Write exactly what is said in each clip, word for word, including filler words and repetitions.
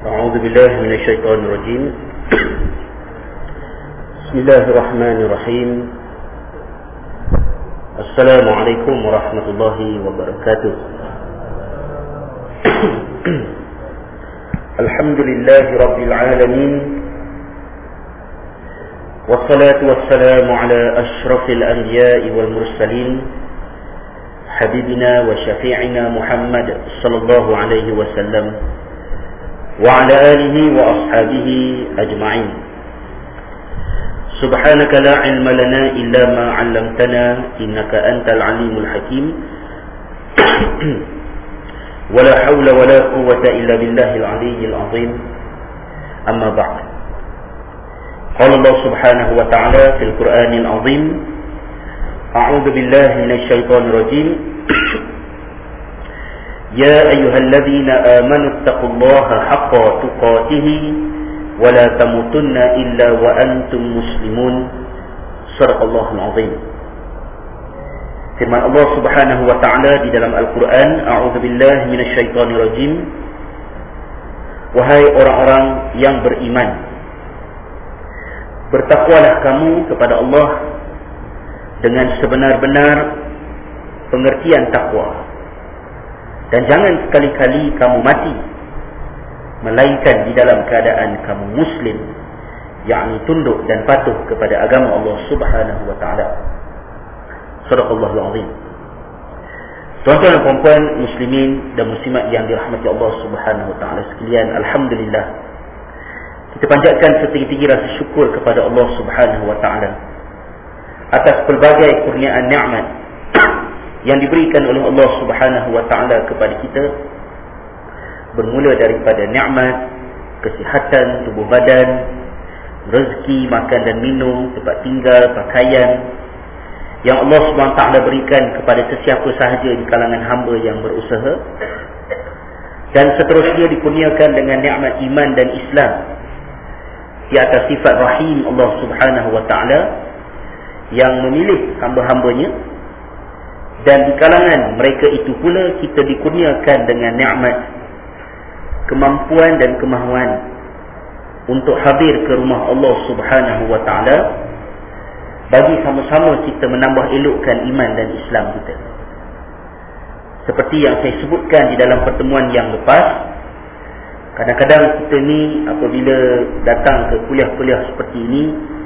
أعوذ بالله من الشيطان الرجيم. بسم الله الرحمن الرحيم. السلام عليكم ورحمة الله وبركاته. الحمد لله رب العالمين، والصلاة والسلام على أشرف الأنبياء والمرسلين، حبيبنا وشفيعنا محمد صلى الله عليه وسلم وعلى آله وأصحابه أجمعين. سبحانك لا علم لنا إلا ما علمتنا إنك أنت العليم الحكيم. ولا حول ولا قوة إلا بالله العلي العظيم. أما بعد، قال الله سبحانه وتعالى في القرآن العظيم: أعوذ بالله من الشيطان الرجيم. يا أيها الذين آمنوا اتقوا الله حق تقاته ولا تموتن إلا وأنتم مسلمون. صدق الله العظيم. Firman Allah Subhanahu wa taala di dalam Al-Qur'an, A'udzu billahi minasyaitonir rajim. Wahai orang-orang yang beriman, bertakwalah kamu kepada Allah dengan sebenar-benar pengertian takwa, dan jangan sekali-kali kamu mati melainkan di dalam keadaan kamu muslim, yakni tunduk dan patuh kepada agama Allah Subhanahu wa taala. Shadaqallahul azim. Tuan-tuan dan puan-puan muslimin dan muslimat yang dirahmati Allah Subhanahu wa taala sekalian, alhamdulillah, kita panjatkan setinggi-tinggi rasa syukur kepada Allah Subhanahu wa taala atas pelbagai kurniaan nikmat yang diberikan oleh Allah Subhanahu wa taala kepada kita, bermula daripada nikmat kesihatan tubuh badan, rezeki makan dan minum, tempat tinggal, pakaian yang Allah Subhanahu wa taala berikan kepada sesiapa sahaja di kalangan hamba yang berusaha, dan seterusnya dikurniakan dengan nikmat iman dan Islam di atas sifat rahim Allah Subhanahu wa taala yang memilih hamba-hambanya. Dan di kalangan mereka itu pula kita dikurniakan dengan nikmat kemampuan dan kemahuan untuk hadir ke rumah Allah Subhanahu wa taala bagi sama-sama kita menambah elokkan iman dan Islam kita. Seperti yang saya sebutkan di dalam pertemuan yang lepas, kadang-kadang kita ni apabila datang ke kuliah-kuliah seperti ini,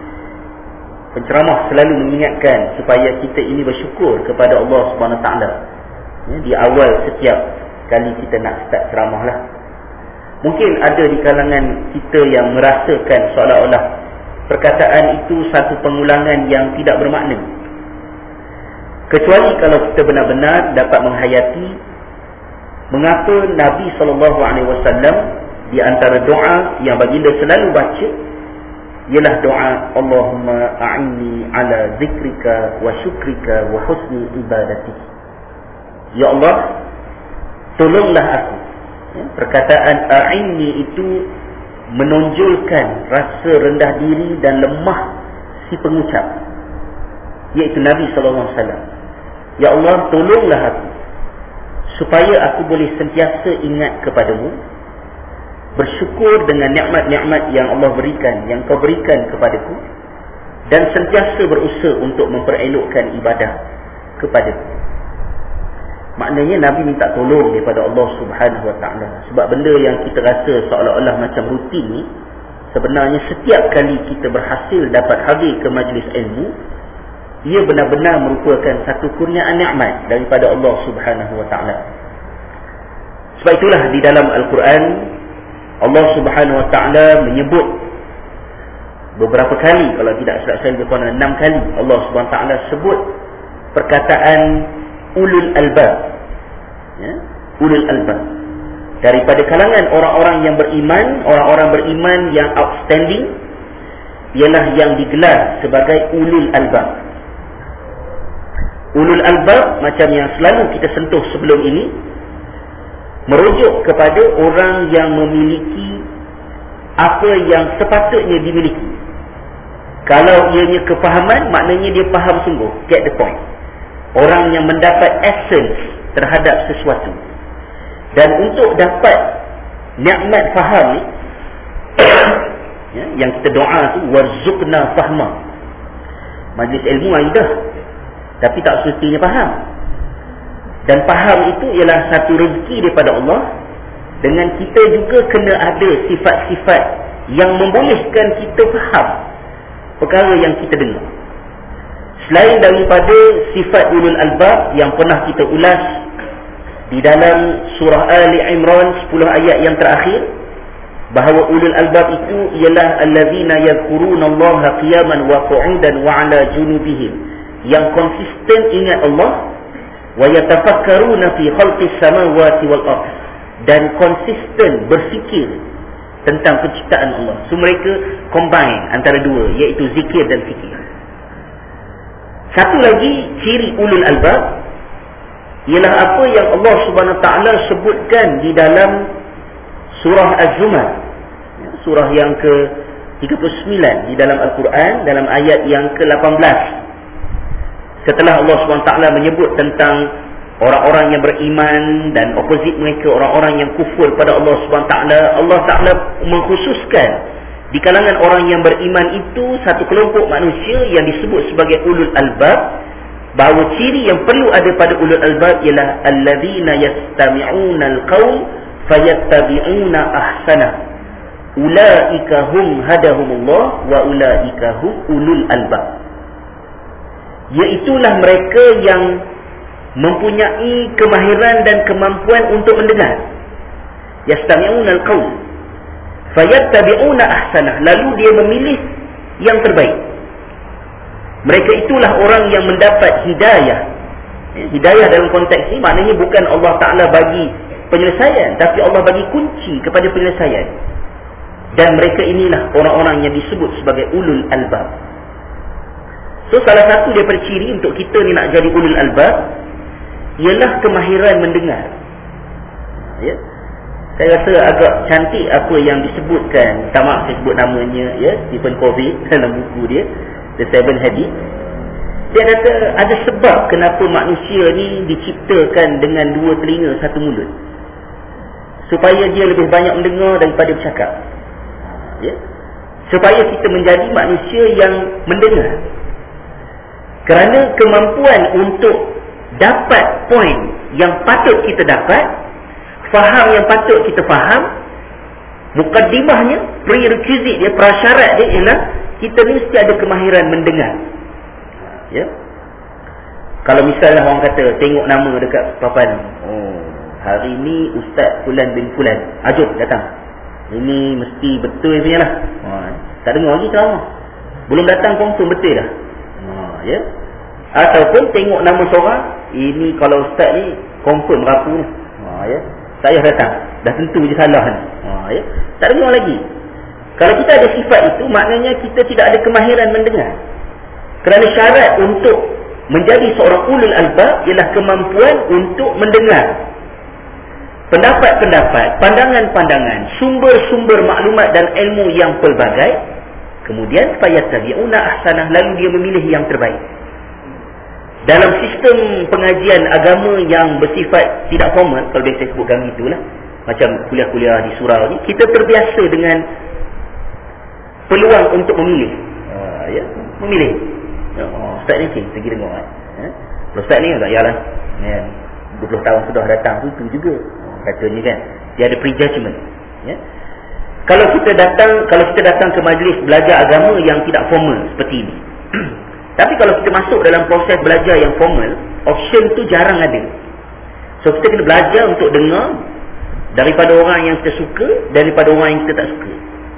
penceramah selalu mengingatkan supaya kita ini bersyukur kepada Allah Subhanahu wa taala. Ya, di awal setiap kali kita nak start ceramah lah. Mungkin ada di kalangan kita yang merasakan seolah-olah perkataan itu satu pengulangan yang tidak bermakna. Kecuali kalau kita benar-benar dapat menghayati mengapa Nabi sallallahu alaihi wasallam di antara doa yang baginda selalu baca ialah doa Allahumma a'inni ala zikrika wa syukrika wa husni ibadati. Ya Allah, tolonglah aku. Ya, perkataan a'inni itu menonjolkan rasa rendah diri dan lemah si pengucap, iaitu Nabi sallallahu alaihi wasallam. Ya Allah, tolonglah aku supaya aku boleh sentiasa ingat kepadamu, bersyukur dengan nikmat-nikmat yang Allah berikan, yang kau berikan kepadaku, dan sentiasa berusaha untuk memperelokkan ibadah kepadaku. Maknanya Nabi minta tolong daripada Allah Subhanahu wa taala. Sebab benda yang kita rasa seolah-olah macam rutin ni, sebenarnya setiap kali kita berhasil dapat hadir ke majlis ilmu, ia benar-benar merupakan satu kurniaan nikmat daripada Allah Subhanahu wa taala. Sebab itulah di dalam Al-Quran Allah Subhanahu wa taala menyebut beberapa kali, kalau tidak salah saya lebih kurang enam kali, Allah Subhanahu wa taala sebut perkataan ulul albab. Ya, ulul albab. Daripada kalangan orang-orang yang beriman, orang-orang beriman yang outstanding ialah yang digelar sebagai ulul albab. Ulul albab, macam yang selalu kita sentuh sebelum ini, merujuk kepada orang yang memiliki apa yang sepatutnya dimiliki. Kalau ianya kefahaman, maknanya dia faham sungguh, get the point. Orang yang mendapat essence terhadap sesuatu. Dan untuk dapat nikmat faham ni ya, yang kita doa tu, warzuqna fahma. Majlis ilmu ada, tapi tak semestinya faham. Dan faham itu ialah satu rezeki daripada Allah. Dengan kita juga kena ada sifat-sifat yang membolehkan kita faham perkara yang kita dengar. Selain daripada sifat ulul albab yang pernah kita ulas di dalam surah Ali Imran sepuluh ayat yang terakhir, bahawa ulul albab itu ialah allazina yadhkurunallaha qiyaman wa qu'udan wa 'ala junubihim, yang konsisten ingat Allah, wa yatafakkaruna fi khalqis samawati wal ardh, dan konsisten berfikir tentang penciptaan Allah. So mereka combine antara dua, iaitu zikir dan fikir. Satu lagi ciri ulul albab ialah apa yang Allah Subhanahu Wa Taala sebutkan di dalam surah Az-Zumar, surah yang ke tiga puluh sembilan di dalam Al-Quran, dalam ayat yang ke lapan belas. Setelah Allah Subhanahu Wa Taala menyebut tentang orang-orang yang beriman dan opposite mereka orang-orang yang kufur pada Allah Subhanahu Wa Taala, Allah Taala mengkhususkan di kalangan orang yang beriman itu satu kelompok manusia yang disebut sebagai ulul albab, bahawa ciri yang perlu ada pada ulul albab ialah allazina yastami'una alqaul fayattabi'una ahsana, ulaika hum hadahumullah wa ulaika hum ulul albab. Iaitulah mereka yang mempunyai kemahiran dan kemampuan untuk mendengar. Yastami'una alqaul fayattabi'una ahsanah, lalu dia memilih yang terbaik. Mereka itulah orang yang mendapat hidayah. Hidayah dalam konteks ini maknanya bukan Allah Ta'ala bagi penyelesaian, tapi Allah bagi kunci kepada penyelesaian. Dan mereka inilah orang-orang yang disebut sebagai ulul albab. So salah satu daripada ciri untuk kita ni nak jadi ulul albab ialah kemahiran mendengar. Ya. Saya rasa agak cantik apa yang disebutkan, tak maaf saya sebut namanya, ya, Stephen Covey dalam buku dia The Seven Habits. Dia kata ada sebab kenapa manusia ni diciptakan dengan dua telinga satu mulut, supaya dia lebih banyak mendengar daripada bercakap, ya? Supaya kita menjadi manusia yang mendengar. Kerana kemampuan untuk dapat poin yang patut kita dapat, faham yang patut kita faham, mukaddimahnya, prerequisite dia, prasyarat dia ialah kita ni mesti ada kemahiran mendengar. Ya. Kalau misalnya orang kata tengok nama dekat papan, oh, hari ni Ustaz Fulan bin Fulan, ajak datang. Ini mesti betul punya lah. Ha, tak dengar lagi ceramah. Belum datang confirm betul dah. Ha, ya. Ataupun tengok nama seorang, ini kalau Ustaz ni confirm rapu ni. Ha, ya. Saya datang, dah tentu je salah ni. Ha, ya. Tak dengar lagi. Kalau kita ada sifat itu, maknanya kita tidak ada kemahiran mendengar. Kerana syarat untuk menjadi seorang ulul albab ialah kemampuan untuk mendengar pendapat-pendapat, pandangan-pandangan, sumber-sumber maklumat dan ilmu yang pelbagai. Kemudian fayattabi'una ahsanah, lalu dia memilih yang terbaik. Dalam sistem pengajian agama yang bersifat tidak formal, kalau biasa sebut kami itulah, macam kuliah-kuliah di surau ni, kita terbiasa dengan peluang untuk memilih. Uh, ya, memilih. Oh, Ustaz ni okay, pergi dengar. Eh? Ustaz ni tak yalah. Ya, dua puluh tahun sudah datang tu, tu juga. Oh, katanya kan, dia ada prejudgment. Ya. Kalau kita datang, kalau kita datang ke majlis belajar agama yang tidak formal seperti ini. Tapi kalau kita masuk dalam proses belajar yang formal, option tu jarang ada. So kita kena belajar untuk dengar daripada orang yang kita suka, daripada orang yang kita tak suka.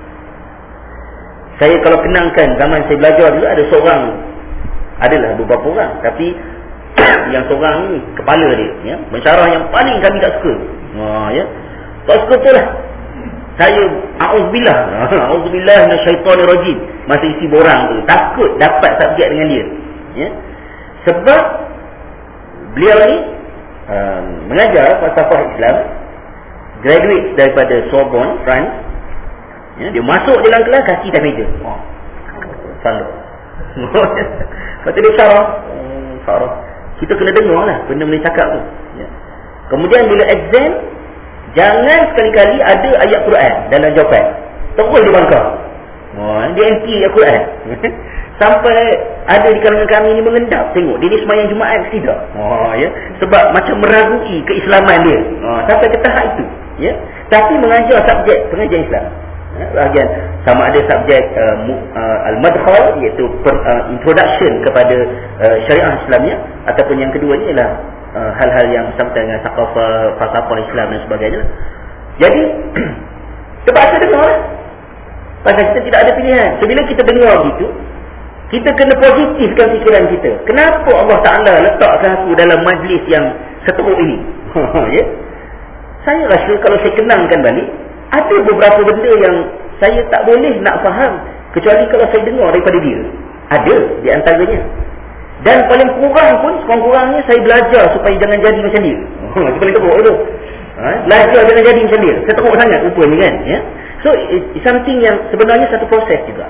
Saya kalau kenangkan zaman saya belajar dulu, ada seorang, adalah beberapa orang, tapi yang seorang ni kepala dia, ya, mensyarah yang paling kami tak suka. Ha, ya. Tak suka tu lah. Saya a'udzubillah, a'udzubillah minasyaitanir rajim. Masa isi borang tu, takut dapat subjek dengan dia. Ya. Sebab beliau ni uh, mengajar falsafah Islam, graduate daripada Sorbonne, France. Ya, dia masuk dalam kelas, kaki atas meja. Oh, salah. Lepas tu dia syarah. Oh, syarah. Kita kena dengar lah benda boleh cakap tu. Ya. Kemudian bila exam, Jangan sekali-kali ada ayat Quran dalam jawapan. Terus dia bangkang. Oh, dia anti ayat Quran. Sampai ada di kalangan kami ni mengendap tengok dia ni sembahyang Jumaat tidak. Oh, ya. Sebab macam meragui keislaman dia. Oh, sampai ke tahap itu, ya. Tapi mengajar subjek pengajian Islam. Ya, bahagian sama ada subjek uh, uh, al-madkhal, iaitu per, uh, introduction kepada uh, syariah Islamnya, ataupun yang keduanya ialah uh, hal-hal yang sama dengan thaqafah, falsafah Islam dan sebagainya. Jadi terpaksa dengar lah. Pasal kita tidak ada pilihan. Sebila kita dengar gitu, kita kena positifkan fikiran kita. Kenapa Allah Ta'ala letakkan aku dalam majlis yang seteruk ini? Ya? Saya rasa kalau saya kenangkan balik, ada beberapa benda yang saya tak boleh nak faham kecuali kalau saya dengar daripada dia. Ada di antaranya. Dan paling kurang pun, sekurang-kurangnya saya belajar supaya jangan jadi macam dia. Itu paling teruk tu. Ha? Belajar jangan jadi macam dia. Seteruk sangat rupanya kan. Ya? So, it's something yang sebenarnya satu proses juga.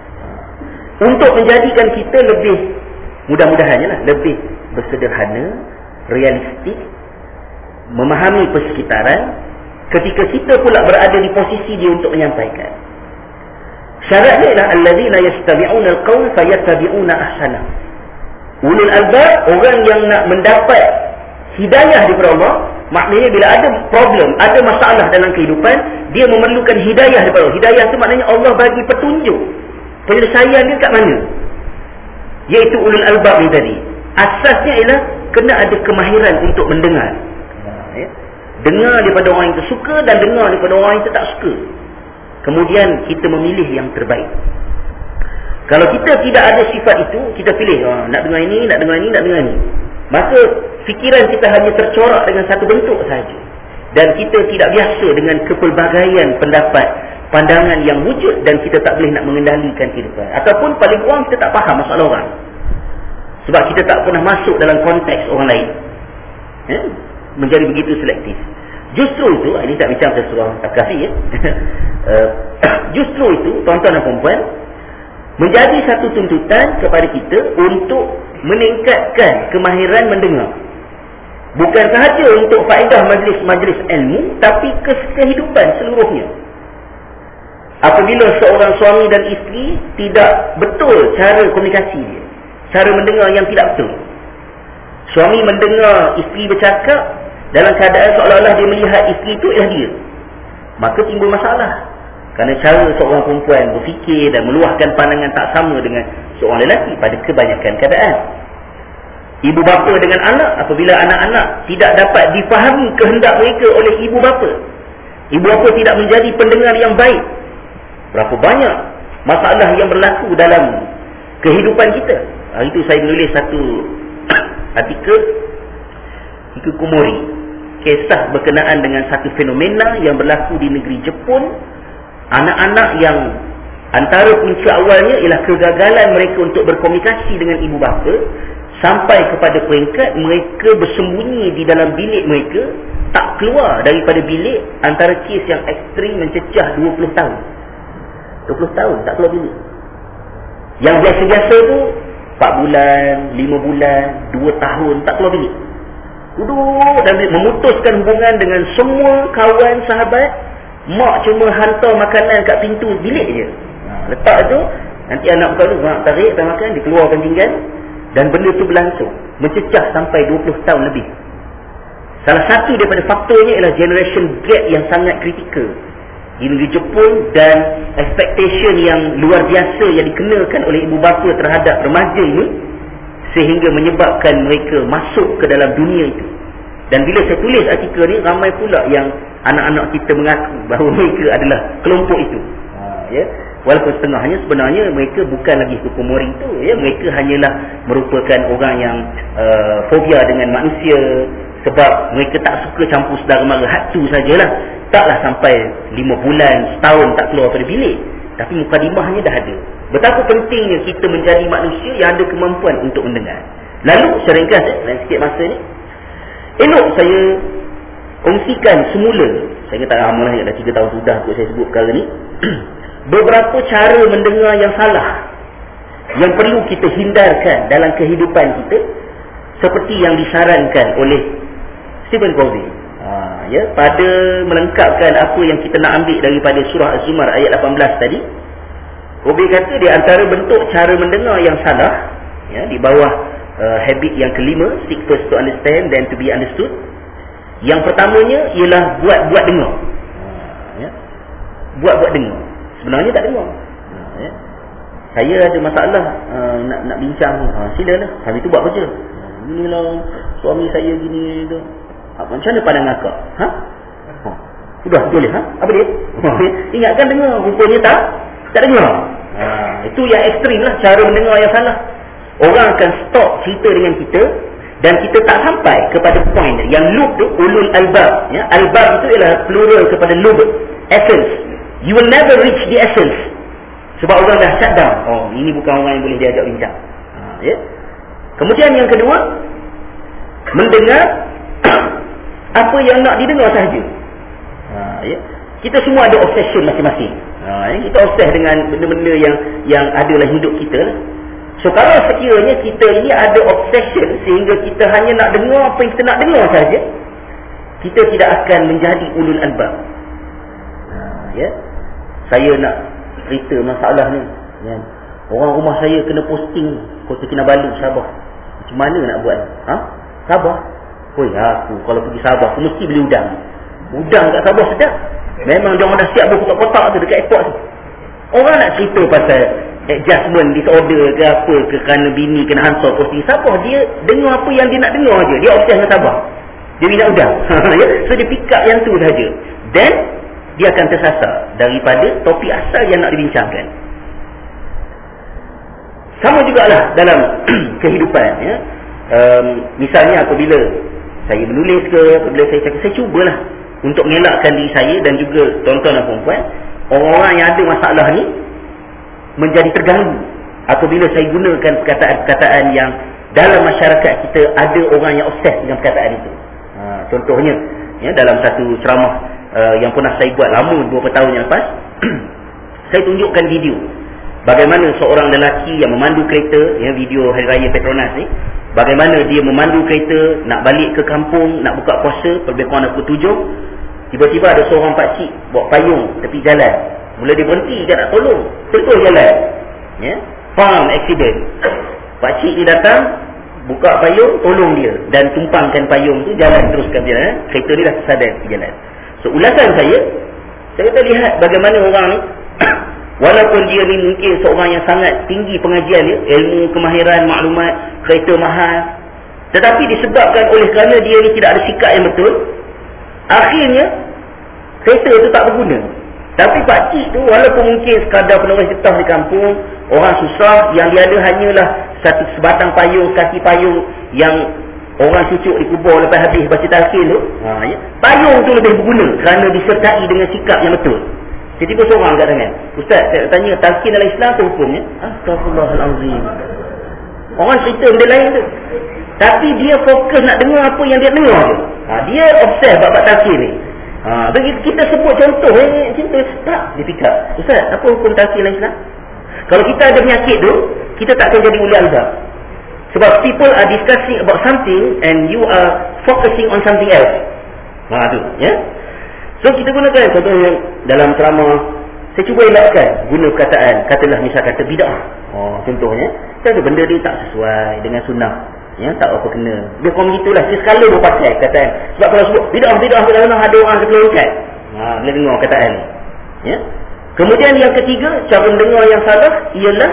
Untuk menjadikan kita lebih, mudah-mudahannya lah, lebih bersederhana, realistik, memahami persekitaran, ketika kita pula berada di posisi dia untuk menyampaikan. Syaratnya ialah allazina yastabi'una al-qawl fayattabi'una ahsana. Ulul albab, orang yang nak mendapat hidayah daripada Allah, maknanya bila ada problem, ada masalah dalam kehidupan, dia memerlukan hidayah daripada Allah. Hidayah itu maknanya Allah bagi petunjuk penyelesaian dia kat mana, iaitu ulul albab ni tadi. Asasnya ialah kena ada kemahiran untuk mendengar, ya? Dengar daripada orang yang suka dan dengar daripada orang yang tak suka. Kemudian kita memilih yang terbaik. Kalau kita tidak ada sifat itu, kita pilih, oh, nak dengar ini, nak dengar ini, nak dengar ini, maka fikiran kita hanya tercorak dengan satu bentuk sahaja. Dan kita tidak biasa dengan kepelbagaian pendapat, pandangan yang wujud, dan kita tak boleh nak mengendalikan kehidupan. Ataupun paling kurang kita tak faham masalah orang, sebab kita tak pernah masuk dalam konteks orang lain, ya? Menjadi begitu selektif. Justru itu, ini tak bincang tentang surah Al-Kahfi, ya? uh, justru itu, tuan-tuan dan puan-puan, menjadi satu tuntutan kepada kita untuk meningkatkan kemahiran mendengar. Bukan sahaja untuk faedah majlis-majlis ilmu, tapi ke kehidupan seluruhnya. Apabila seorang suami dan isteri tidak betul cara komunikasi dia, cara mendengar yang tidak betul, suami mendengar isteri bercakap dalam keadaan seolah-olah dia melihat isteri itu ialah dia, maka timbul masalah. Kerana cara seorang perempuan berfikir dan meluahkan pandangan tak sama dengan seorang lelaki pada kebanyakan keadaan. Ibu bapa dengan anak, apabila anak-anak tidak dapat difahami kehendak mereka oleh ibu bapa, ibu bapa tidak menjadi pendengar yang baik, berapa banyak masalah yang berlaku dalam kehidupan kita. Hari itu saya menulis satu artikel Hikikomori, kisah berkenaan dengan satu fenomena yang berlaku di negeri Jepun. Anak-anak yang antara punca awalnya ialah kegagalan mereka untuk berkomunikasi dengan ibu bapa, sampai kepada peringkat mereka bersembunyi di dalam bilik mereka, tak keluar daripada bilik, antara kes yang ekstrim mencecah dua puluh tahun. dua puluh tahun tak keluar bilik. Yang biasa-biasa tu empat bulan, lima bulan, dua tahun tak keluar bilik. Duduk dan memutuskan hubungan dengan semua kawan, sahabat. Mak cuma hantar makanan kat pintu bilik je. Ha, letak tu, nanti anak buka tu, mak tarik dan makan, dikeluarkan pinggan. Dan benda tu berlangsung, mencecah sampai dua puluh tahun lebih. Salah satu daripada faktornya ialah generation gap yang sangat kritikal di negeri Jepun, dan expectation yang luar biasa yang dikenakan oleh ibu bapa terhadap remaja ini, sehingga menyebabkan mereka masuk ke dalam dunia itu. Dan bila saya tulis artikel ni, ramai pula yang anak-anak kita mengaku bahawa mereka adalah kelompok itu. Ha, ya. Walaupun setengahnya sebenarnya mereka bukan lagi hikikomori itu, ya. Mereka hanyalah merupakan orang yang uh, fobia dengan manusia, sebab mereka tak suka campur saudara mara. Hak tu sajalah. Taklah sampai lima bulan, setahun tak keluar pada bilik, tapi mukadimahnya dah ada. Betapa pentingnya kita menjadi manusia yang ada kemampuan untuk mendengar. Lalu secara ringkas, eh, dalam sikit masa ni, elok saya kongsikan semula, saya kata lama lah, dah tiga tahun sudah kot saya sebut perkara ni, beberapa cara mendengar yang salah yang perlu kita hindarkan dalam kehidupan kita, seperti yang disarankan oleh Stephen Covey. Ha, ya, pada melengkapkan apa yang kita nak ambil daripada surah Az-Zumar ayat lapan belas tadi, Robi kata di antara bentuk cara mendengar yang salah, ya, di bawah uh, habit yang kelima, seek first to understand then to be understood. Yang pertamanya ialah buat-buat dengar. Ya. Buat-buat dengar. Sebenarnya tak dengar. Ya. Saya ada masalah uh, nak nak bincang, uh, silalah. Kami tu buat kerja. Inilah suami saya gini tu. Ha, macam mana pandang akak? Ha? Ha. Sudah boleh, ha? Apa dia? Ingatkan dengar, rupanya tak tak dengar. Ha, itu yang ekstrim lah, cara mendengar yang salah. Orang akan stop cerita dengan kita dan kita tak sampai kepada point yang lub tu, ulul albab, ya. Albab itu ialah plural kepada lub, essence. You will never reach the essence. Sebab orang dah shut down. Oh, ini bukan orang yang boleh diajak bincang. Ha, ya. Kemudian yang kedua, mendengar apa yang nak didengar sahaja. Ha, ya. Kita semua ada obsession masing-masing. Ha, ya. Kita obses dengan benda-benda yang yang ada dalam hidup kita. So kalau sekiranya kita ini ada obsession sehingga kita hanya nak dengar apa yang kita nak dengar sahaja, kita tidak akan menjadi ulul albab. Ha, ya. Saya nak cerita masalah ni, ya. Orang rumah saya kena posting Kota Kinabalu, Sabah. Macam mana nak buat? Ha? Sabah? Oi, aku kalau pergi Sabah aku mesti beli udang. Udang kat Sabah sedap. Memang dia orang dah siap berkotak-kotak tu dekat airport tu. Orang nak cerita pasal adjustment disorder ke apa ke kerana bini kena hantar posting Sabah, dia dengar apa yang dia nak dengar je. Dia obses dengan Sabah. Dia minat udang. So dia pick up yang tu saja. Then dia akan tersasar daripada topik asal yang nak dibincangkan. Sama jugalah dalam kehidupan, ya. Um, misalnya apabila saya menulis ke, apabila saya cakap, saya cubalah untuk mengelakkan diri saya dan juga tuan-tuan dan puan-puan, orang-orang yang ada masalah ni menjadi terganggu apabila saya gunakan perkataan-perkataan yang dalam masyarakat kita ada orang yang obses dengan perkataan itu. Ha, contohnya, ya, dalam satu ceramah uh, yang pernah saya buat lama, beberapa tahun yang lepas, saya tunjukkan video bagaimana seorang lelaki yang memandu kereta, ya, video Hari Raya Petronas ni, bagaimana dia memandu kereta nak balik ke kampung, nak buka puasa, lebih kurang pukul tujuh. Tiba-tiba ada seorang pakcik bawa payung tepi jalan. Mula dia berhenti, dia nak tolong, terus jalan, ya, farm accident. Pakcik ni datang, buka payung, tolong dia dan tumpangkan payung tu, jalan teruskan jalan. Kereta ni dah tersadar di jalan. So ulasan saya, saya kata lihat bagaimana orang ni walaupun dia ni mungkin seorang yang sangat tinggi pengajian dia, ilmu, kemahiran, maklumat, kereta mahal, tetapi disebabkan oleh kerana dia ni tidak ada sikap yang betul, akhirnya kereta tu tak berguna. Tapi pakcik tu walaupun mungkin sekadar penerus getah di kampung, orang susah, yang dia ada hanyalah satu sebatang payung, kaki payung yang orang cucuk di kubur lepas habis baca talqin tu, ha, ya. Payung tu lebih berguna kerana disertai dengan sikap yang betul. Tiba-tiba seorang kat tangan, Ustaz, saya nak tanya, talqin dalam Islam apa hukumnya? Astaghfirullahalazim. Orang cerita benda lain tu, tapi dia fokus nak dengar apa yang dia dengar tu. Ha, dia obses bab talqin ni. Ha, bagi kita sebut contoh, eh, cinta tak, dia fikir, Ustaz, apa hukum talqin dalam Islam? Kalau kita ada penyakit tu, kita tak akan jadi ulil albab. Sebab people are discussing about something and you are focusing on something else. Ha, tu, ya. So kita gunakan contohnya dalam ceramah, saya cuba elakkan guna perkataan, katalah misal kata bid'ah. Oh, contohnya, saya benda dia tak sesuai dengan sunnah, ya, tak apa kena. Dia kau begitulah, dia sekala dia pakai kataan. Sebab kalau sebut bid'ah bid'ah bid'ah ada orang terkelongkat. Ha, bila dengar kataan ni. Ya. Kemudian yang ketiga, cara mendengar yang salah ialah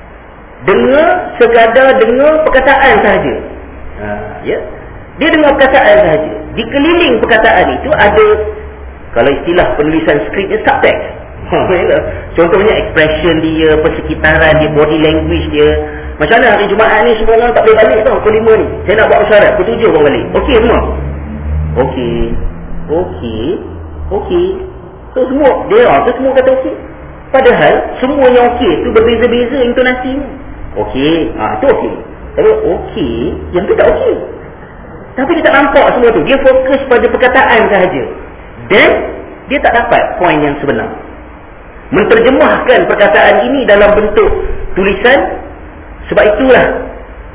dengar sekadar dengar perkataan sahaja. Ha, ya. Dia dengar perkataan sahaja. Di keliling perkataan itu ada, kalau istilah penulisan skripnya, subtext. Ha, contohnya expression dia, persekitaran dia, body language dia. Macam mana hari Jumaat ni semua orang tak boleh balik tau, pukul lima ni. Saya nak buat syarat, pukul tujuh orang balik. Okey semua? Okey. Okey. Okey. So semua, dia orang tu semua kata okey. Padahal semua yang okey tu berbeza-beza intonasinya. Okey. Ha, tu okey. Tapi okey, yang tu tak okey. Tapi dia tak nampak semua tu. Dia fokus pada perkataan sahaja. Dan dia tak dapat poin yang sebenar. Menterjemahkan perkataan ini dalam bentuk tulisan. Sebab itulah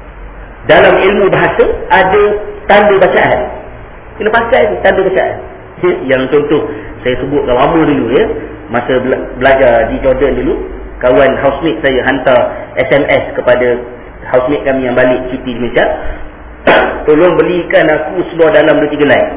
dalam ilmu bahasa ada tanda bacaan. Kena pakai tanda bacaan. Yang contoh saya sebut lama dulu ya, masa bela- belajar di Jordan dulu, kawan housemate saya hantar S M S kepada housemate kami yang balik cuti di Malaysia, tolong belikan aku seluar dalam dua tiga lai.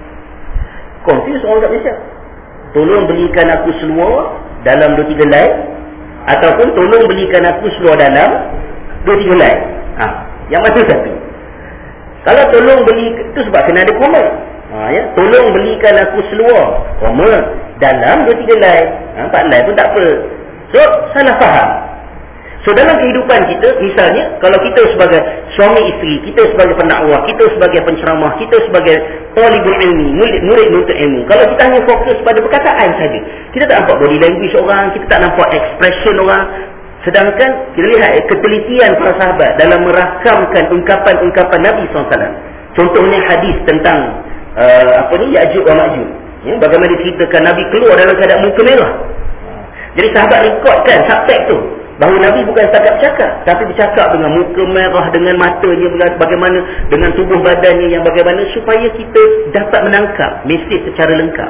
Confuse orang kat Malaysia. Tolong belikan aku seluar dalam dua tiga lai, ataupun tolong belikan aku seluar dalam dua tiga lai. Ha, yang mana satu? Kalau tolong beli, itu sebab kena ada koma. Ha, ya? Tolong belikan aku seluar, koma, dalam dua tiga lai. Ha, empat lai pun tak apa. So, salah faham. So, dalam kehidupan kita, misalnya, kalau kita sebagai suami isteri, kita sebagai pendakwah, kita sebagai penceramah, kita sebagai talibul ilmi, murid, murid nuntut ilmu, kalau kita hanya fokus pada perkataan saja, kita tak nampak body language orang, kita tak nampak expression orang. Sedangkan kita lihat ketelitian para sahabat dalam merakamkan ungkapan-ungkapan Nabi sallallahu alaihi wasallam. Contohnya hadis tentang uh, apa ni, Ya'juj wa Ma'juj. Ya, bagaimana diceritakan Nabi keluar dalam keadaan muka merah. Jadi sahabat rekodkan subtek tu, bahawa Nabi bukan setakat bercakap, tapi bercakap dengan muka merah, dengan matanya bagaimana, dengan tubuh badannya yang bagaimana, supaya kita dapat menangkap mesej secara lengkap.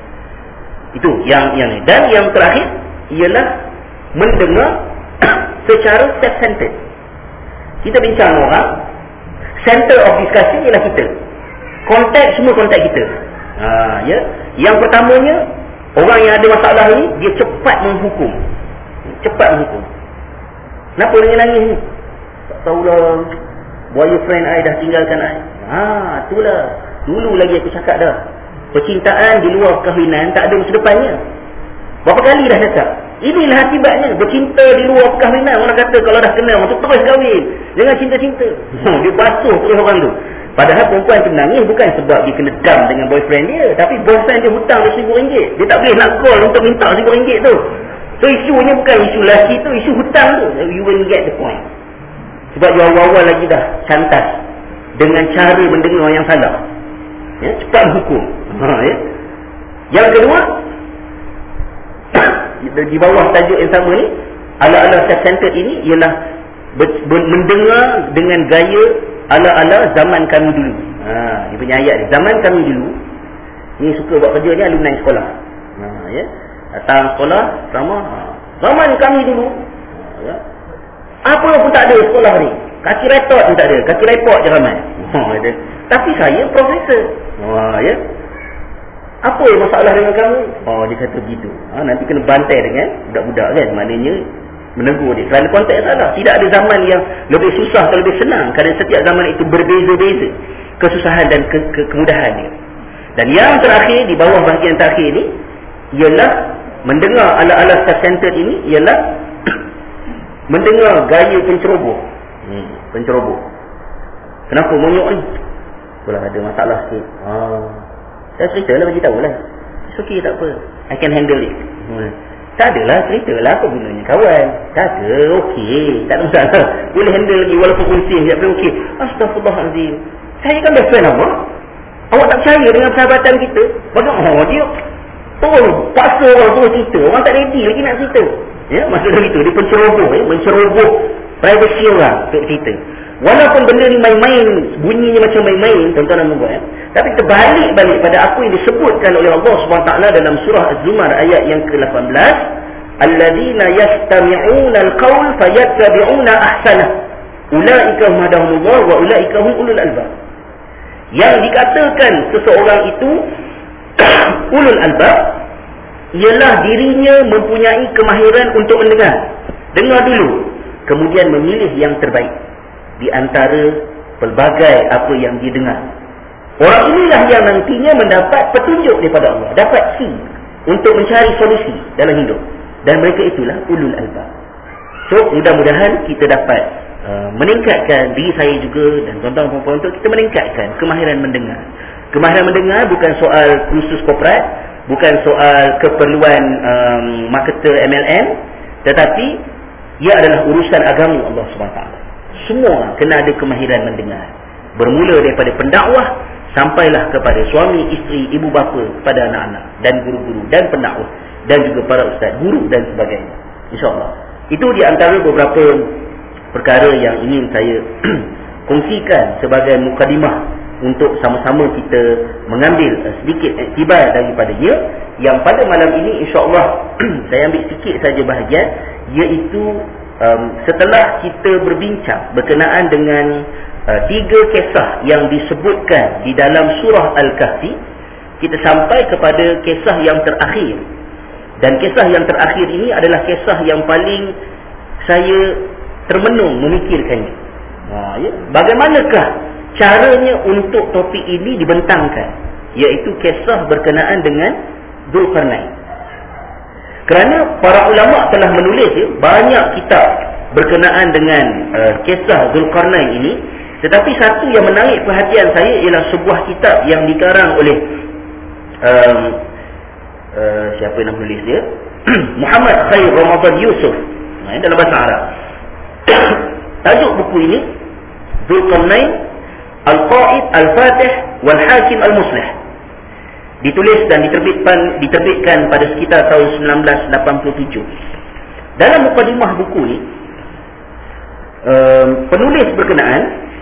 Itu yang yang ni. Dan yang terakhir ialah mendengar secara self-centered. Kita bincang orang, center of discussion ialah kita. Konteks, semua konteks kita. Ha, ya. Yang pertamanya, orang yang ada masalah ni, dia cepat menghukum. Cepat menghukum. Kenapa nangis-nangis ni? Tak tahulah, boyfriend I dah tinggalkan I. Ha, itulah. Dulu lagi aku cakap dah. Percintaan di luar kahwinan tak ada masa depannya. Berapa kali dah cakap? Inilah akibatnya. Bercinta di luar kahwinan. Orang kata kalau dah kenal, orang tu terus kahwin. Jangan cinta-cinta. Dia basuh terus orang tu. Padahal perempuan tu menangis bukan sebab dia kena dam dengan boyfriend dia, tapi boyfriend dia hutang dia seribu ringgit. Dia tak boleh nak call untuk minta seribu ringgit tu. So isunya bukan isu lelaki tu, isu hutang tu. You will get the point. Sebab dia awal-awal lagi dah cantas dengan cara mendengar yang salah. Ya, cepat hukum. Ha, ya. Yang kedua, di bawah tajuk yang sama ni, ala-ala self-centered ini ialah mendengar dengan gaya ala-ala zaman kami dulu. Ha, dia punya ayat ni. Zaman kami dulu, ni suka buat kerja ni alumni sekolah. Ha, ya. Datang sekolah sama. Ha. Zaman kami dulu, ha, ya. Apa pun tak ada sekolah ni. Kaki repot pun tak ada. Kaki repot je ramai. Ha, ada. Tapi saya profesor. Ha, ya. Apa yang masalah dengan kamu? Oh, dia kata begitu. Ha, nanti kena bantai dengan budak-budak kan. Maknanya menegur dia. Kerana konteks salah. Tidak ada zaman yang lebih susah atau lebih senang. Kerana setiap zaman itu berbeza-beza kesusahan dan ke- ke- kemudahan dia. Dan yang terakhir, di bawah bahagian terakhir ini, ialah mendengar ala-ala self-centered ini, ialah mendengar gaya penceroboh. Hmm, penceroboh. Kenapa monyok ni? Itulah ada masalah sikit. Ah. Saya cerita lah, bagi tahu lah. It's okay, tak apa. I can handle it. Hmm. Tak adalah, cerita lah, apa gunanya kawan. Tak ada, okey. Tak ada masalah. Boleh handle lagi, walaupun kuncing. Tak boleh okey. Astaghfirullahaladzim. Saya kan best friend awak. Awak tak percaya dengan persahabatan kita. Bagaimana? Oh, dia oh, paksa orang terus cerita. Orang tak ready lagi nak cerita. Ya, maksudnya itu. Dia penceroboh. Ya? Menceroboh privacy orang untuk cerita. Walaupun benda ni main-main, bunyinya macam main-main, tuan-tuan dan puan-puan, tapi terbalik-balik pada apa yang disebutkan oleh Allah subhanahu wa taala dalam surah Az-Zumar ayat yang ke lapan belas, alladzina yastami'una al-qaul fayattabi'una ahsanah ulaika hum hadahumullah wa ulaika hum ulul albab. Yang dikatakan seseorang itu ulul albab ialah dirinya mempunyai kemahiran untuk mendengar. Dengar dulu, kemudian memilih yang terbaik di antara pelbagai apa yang dia dengar. Orang inilah yang nantinya mendapat petunjuk daripada Allah, dapat C untuk mencari solusi dalam hidup. Dan mereka itulah ulul albab. So, mudah-mudahan kita dapat uh, meningkatkan diri saya juga dan tuan-tuan dan puan-puan untuk kita meningkatkan kemahiran mendengar. Kemahiran mendengar bukan soal kursus korporat, bukan soal keperluan um, marketer M L M, tetapi ia adalah urusan agama Allah subhanahu wa taala. Semua kena ada kemahiran mendengar. Bermula daripada pendakwah sampailah kepada suami, isteri, ibu bapa, kepada anak-anak dan guru-guru dan pendakwah dan juga para ustaz, guru dan sebagainya. InsyaAllah. Itu di antara beberapa perkara yang ingin saya kongsikan sebagai mukadimah untuk sama-sama kita mengambil uh, sedikit iktibar daripadanya, yang pada malam ini insya-Allah saya ambil sikit saja bahagian, iaitu um, setelah kita berbincang berkenaan dengan uh, tiga kisah yang disebutkan di dalam surah Al-Kahfi, kita sampai kepada kisah yang terakhir. Dan kisah yang terakhir ini adalah kisah yang paling saya termenung memikirkannya. Ha, ya? Bagaimanakah caranya untuk topik ini dibentangkan, iaitu kisah berkenaan dengan Zulkarnain. Kerana para ulama telah menulis ya, banyak kitab berkenaan dengan uh, kisah Zulkarnain ini, tetapi satu yang menarik perhatian saya ialah sebuah kitab yang dikarang oleh um, uh, siapa yang menulis dia? Muhammad Khair Ramadan Yusuf, nah, dalam bahasa Arab. Tajuk buku ini Zulkarnain Al-Qaid Al-Fatih Wal-Hakim Al-Muslih. Ditulis dan diterbitkan diterbitkan pada sekitar tahun seribu sembilan ratus lapan puluh tujuh. Dalam mukadimah buku ini, um, penulis berkenaan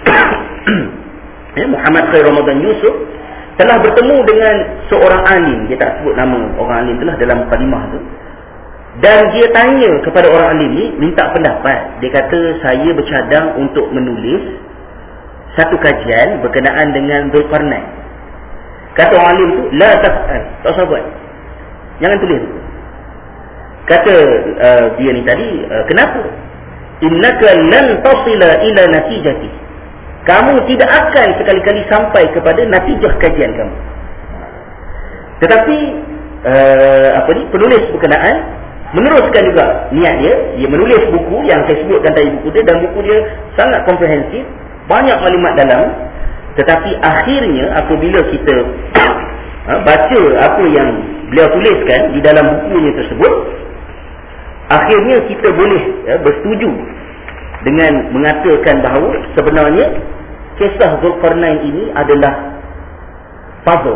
ya, Muhammad Khair Ramadan Yusuf telah bertemu dengan seorang alim. Dia tak sebut nama orang alim itulah dalam mukadimah tu. Dan dia tanya kepada orang alim ni, minta pendapat. Dia kata, saya bercadang untuk menulis satu kajian berkenaan dengan Zulkarnain. Kata orang alim tu, la taf'al, tak usah buat, jangan tulis. Kata uh, dia ni tadi, uh, kenapa? Innaka lan tasila ila natijati, kamu tidak akan sekali-kali sampai kepada natijah kajian kamu. Tetapi uh, apa ni, penulis berkenaan meneruskan juga niat dia. Dia menulis buku yang saya sebutkan tadi, buku dia, dan buku dia sangat komprehensif, banyak maklumat dalam. Tetapi akhirnya apabila kita ha, baca apa yang beliau tuliskan di dalam bukunya tersebut, akhirnya kita boleh ya, bersetuju dengan mengatakan bahawa sebenarnya kisah Zulkarnain ini adalah puzzle,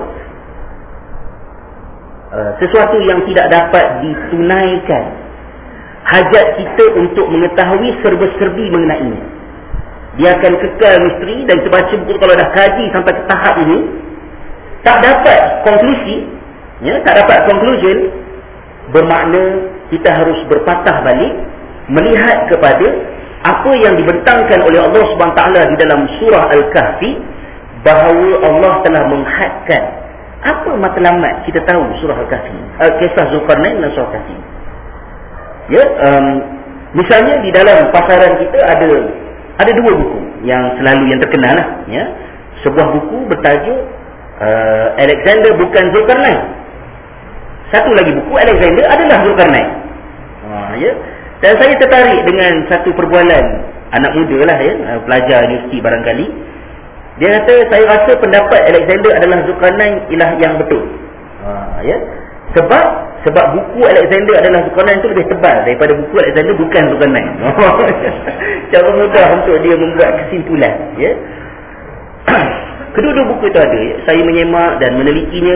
uh, sesuatu yang tidak dapat ditunaikan. Hajat kita untuk mengetahui serba-serbi mengenainya. Dia akan kekal misteri, dan kita baca buku kalau dah kaji sampai ke tahap ini, tak dapat konklusi, ya, tak dapat conclusion, bermakna kita harus berpatah balik, melihat kepada apa yang dibentangkan oleh Allah subhanahu wa taala di dalam surah Al-Kahfi, bahawa Allah telah menghadkan. Apa matlamat kita tahu surah Al-Kahfi, uh, kisah Zulkarnain dan surah Al-Kahfi. Ya, um, misalnya di dalam pasaran kita ada Ada dua buku yang selalu yang terkenal lah, ya. Sebuah buku bertajuk uh, Alexander bukan Zulkarnain. Satu lagi buku, Alexander adalah Zulkarnain. Ha, ya. Dan saya tertarik dengan satu perbualan anak muda lah, ya, pelajar universiti barangkali. Dia kata, saya rasa pendapat Alexander adalah Zulkarnain ialah yang betul. Ha, ya. Sebab Sebab buku Alexander adalah Zulkarnain itu lebih tebal daripada buku Alexander bukan Zulkarnain. Cara mudah untuk dia membuat kesimpulan, ya. Kedua-dua buku itu ada, ya. Saya menyemak dan menelitinya.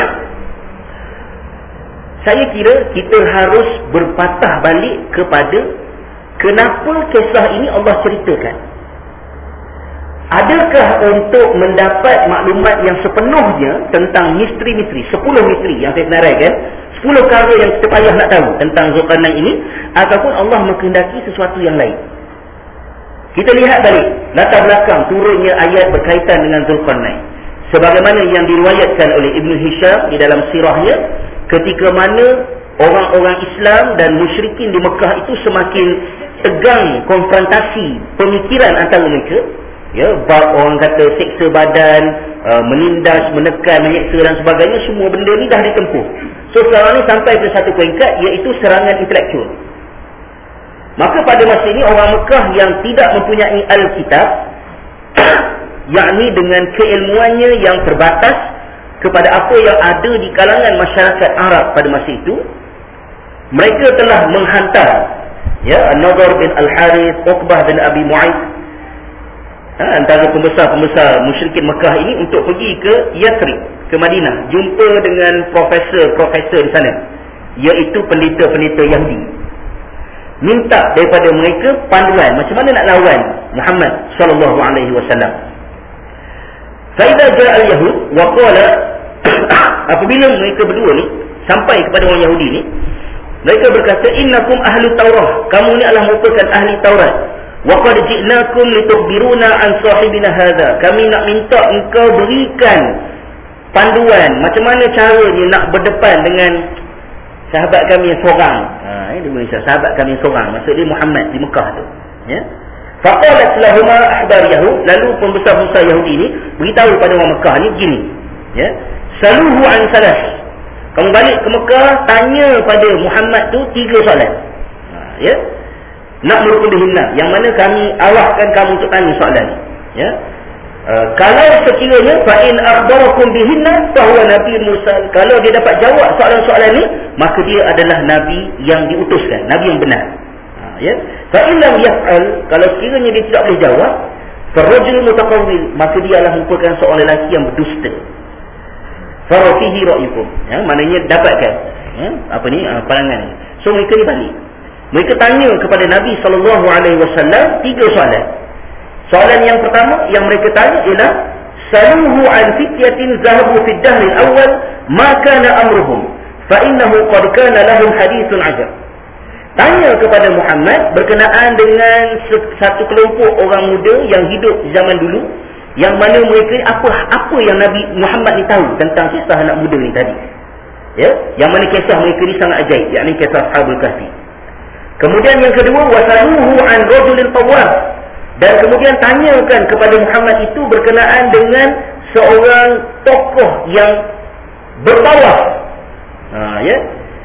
Saya kira kita harus berpatah balik kepada kenapa kisah ini Allah ceritakan. Adakah untuk mendapat maklumat yang sepenuhnya tentang misteri-misteri, sepuluh misteri yang saya senaraikan, sepuluh perkara yang kita payah nak tahu tentang Zulkarnain ini, ataupun Allah menghendaki sesuatu yang lain? Kita lihat balik latar belakang turunnya ayat berkaitan dengan Zulkarnain, sebagaimana yang diriwayatkan oleh Ibn Hisham di dalam sirahnya, ketika mana orang-orang Islam dan musyrikin di Mekah itu semakin tegang konfrontasi pemikiran antara mereka, ya, bab orang kata seksa badan, uh, menindas, menekan, menyeksa dan sebagainya, semua benda ni dah ditempuh. So sekarang ni sampai ke satu peringkat, iaitu serangan intelektual. Maka pada masa ini orang Mekah yang tidak mempunyai Alkitab, yakni dengan keilmuannya yang terbatas kepada apa yang ada di kalangan masyarakat Arab pada masa itu, mereka telah menghantar, ya, An-Nadhr bin Al-Harith, Uqbah bin Abi Mu'ayth, ha, antara pembesar-pembesar musyrikin Mekah ini, untuk pergi ke Yathrib, ke Madinah, jumpa dengan profesor-profesor di sana, iaitu pendeta-pendeta Yahudi, minta daripada mereka panduan macam mana nak lawan Muhammad sallallahu alaihi wasallam. Fa idza ja'a al-yahud wa qala apabila mereka berdua ni sampai kepada orang Yahudi ni, mereka berkata, innakum ahlu Taurah, kamu ni adalah merupakan ahli Taurat. Wa qad ji'nakum litukhbiruna an sahibina hadha, kami nak minta engkau berikan panduan macam mana caranya nak berdepan dengan sahabat kami yang seorang. Ha, ini Malaysia, sahabat kami yang seorang, maksud dia Muhammad di Mekah tu. Ya. Faqalat lahumā ahbariyahum, lalu pembesar-pembesar Yahudi ni beritahu pada orang Mekah ni gini, ya. Saluhu an salas, kamu balik ke Mekah, tanya pada Muhammad tu tiga soalan. Ha, ya. Nak merukudihinna, yang mana kami arahkan kamu untuk tanya soalan ni, ya. Uh, kalau sekiranya fa in akhbarakum bihinna fa huwa nabiyyun mursal, kalau dia dapat jawab soalan-soalan ni, maka dia adalah nabi yang diutuskan, nabi yang benar. Ha, ya. Fa in lam yaf'al, kalau sekiranya dia tidak boleh jawab, fa rajul mutaqawwil, maka dia adalah merupakan seorang lelaki yang berdusta. Fa fihi ra'yukum, ya, maknanya dapatkan, ya, apa ni, uh, pandangan ni. So mereka ni balik, mereka tanya kepada Nabi sallallahu alaihi wasallam tiga soalan. Soalan yang pertama yang mereka tanya ialah, saluhu an fityatin zahabu fi ad-dahr al-awwal ma kana amruhum fa innahu qad kana lahum hadithun ajab. Tanya kepada Muhammad berkenaan dengan satu kelompok orang muda yang hidup zaman dulu, yang mana mereka apa apa yang Nabi Muhammad ni tahu tentang kisah anak muda ni tadi. Ya, yang mana kisah mereka ni sangat ajaib, yakni kisah Ashabul Kahfi. Kemudian yang kedua, wasaluhu an rajulin tawwab, dan kemudian tanyakan kepada Muhammad itu berkenaan dengan seorang tokoh yang bertawaf. Ha, ya.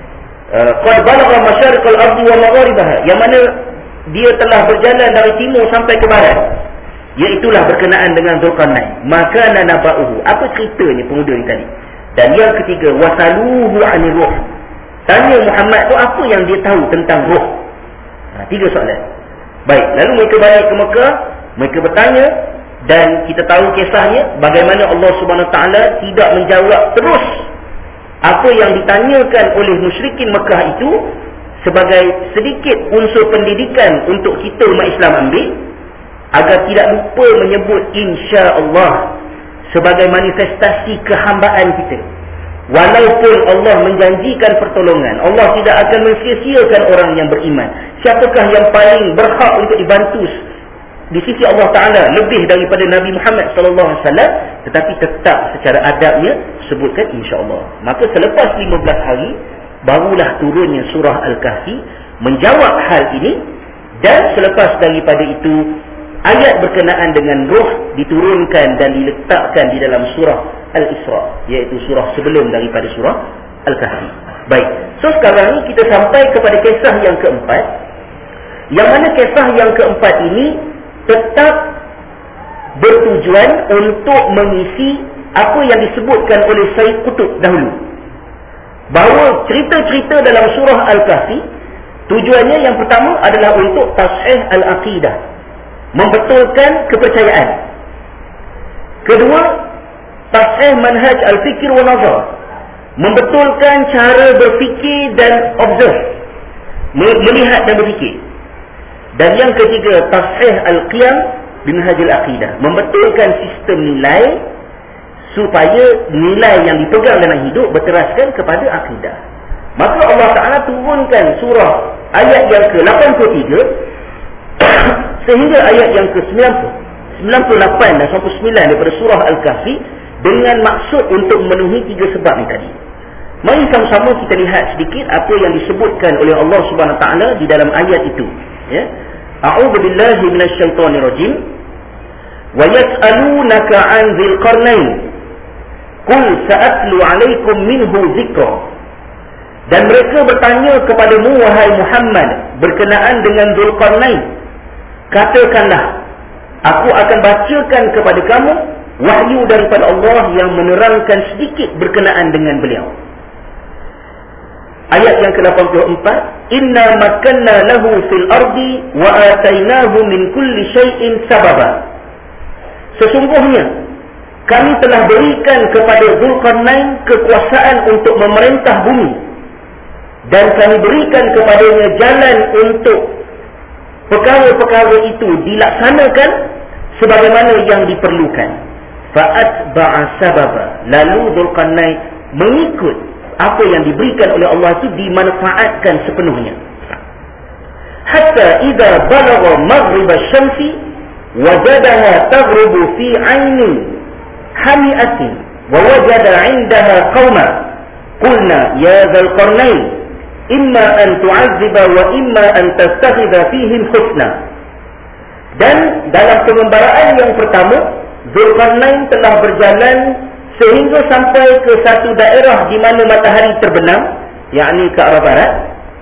Qad balagha masyariqal ardi wa magharibaha, yang mana dia telah berjalan dari timur sampai ke barat. Iaitulah berkenaan dengan Zulkarnain. Maka naba'uhu, apa ceritanya pemuda ni tadi. Dan yang ketiga, wasaluhu anir ruh, tanya Muhammad tu apa yang dia tahu tentang roh. Ha, tiga soalan. Baik, lalu mereka balik ke Mekah, mereka bertanya, dan kita tahu kisahnya bagaimana Allah Subhanahu Wa Taala tidak menjawab terus apa yang ditanyakan oleh musyrikin Mekah itu sebagai sedikit unsur pendidikan untuk kita umat Islam ambil, agar tidak lupa menyebut insya-Allah sebagai manifestasi kehambaan kita. Walaupun Allah menjanjikan pertolongan, Allah tidak akan mensia-siakan orang yang beriman. Siapakah yang paling berhak untuk dibantu di sisi Allah Ta'ala lebih daripada Nabi Muhammad sallallahu alaihi wasallam? Tetapi tetap secara adabnya sebutkan insya-Allah. Maka selepas lima belas hari barulah turunnya surah Al-Kahfi menjawab hal ini. Dan selepas daripada itu, ayat berkenaan dengan roh diturunkan dan diletakkan di dalam surah Al-Isra, iaitu surah sebelum daripada surah Al-Kahfi. Baik, so sekarang ni kita sampai kepada kisah yang keempat, yang mana kisah yang keempat ini tetap bertujuan untuk mengisi apa yang disebutkan oleh Sayyid Qutb dahulu, bahawa cerita-cerita dalam surah Al-Kahfi tujuannya yang pertama adalah untuk tashih al-aqidah, membetulkan kepercayaan. Kedua, tashih manhaj al-fikir wa nazar, membetulkan cara berfikir dan observe, melihat dan berfikir. Dan yang ketiga, tashih al-qiyam bimanhaj al-aqidah, membetulkan sistem nilai supaya nilai yang dipegang dalam hidup berteraskan kepada akidah. Maka Allah Ta'ala turunkan surah ayat yang ke lapan puluh tiga sehingga ayat yang ke sembilan puluh, sembilan puluh lapan dan sembilan puluh sembilan daripada surah Al-Kahfi, dengan maksud untuk memenuhi tiga sebab ni tadi. Mari sama-sama kita lihat sedikit apa yang disebutkan oleh Allah Subhanahu Wa Taala di dalam ayat itu, ya. A'udzu billahi minasyaitonir rajim. Wa yas'alunaka 'an dzil qarnain qul sa'atlu 'alaikum minhu dzikra. Dan mereka bertanya kepadamu wahai Muhammad berkenaan dengan Dzulqarnain, katakanlah, aku akan bacakan kepada kamu wahyu daripada Allah yang menerangkan sedikit berkenaan dengan beliau. Ayat yang ke lapan puluh empat, inna makanna lahu fil ardi wa atainahu min kulli syai'in sababa. Sesungguhnya kami telah berikan kepada Dzulqarnain kekuasaan untuk memerintah bumi, dan kami berikan kepadanya jalan untuk perkara-perkara itu dilaksanakan sebagaimana yang diperlukan. fa'atba'a sababa, lalu Dzulqarnain mengikut apa yang diberikan oleh Allah itu, dimanfaatkan sepenuhnya. Hatta idza balagha maghrib asy-syamsi wajadaha taghrubu fi 'ainin hami'atin wa wajada 'indaha qauma qulna ya Dzulqarnain imma an tu'azziba wa imma an tastakhidha fihim husna. Dan dalam pengembaraan yang pertama, Dzulqarnain telah berjalan sehingga sampai ke satu daerah di mana matahari terbenam, yakni ke arah barat.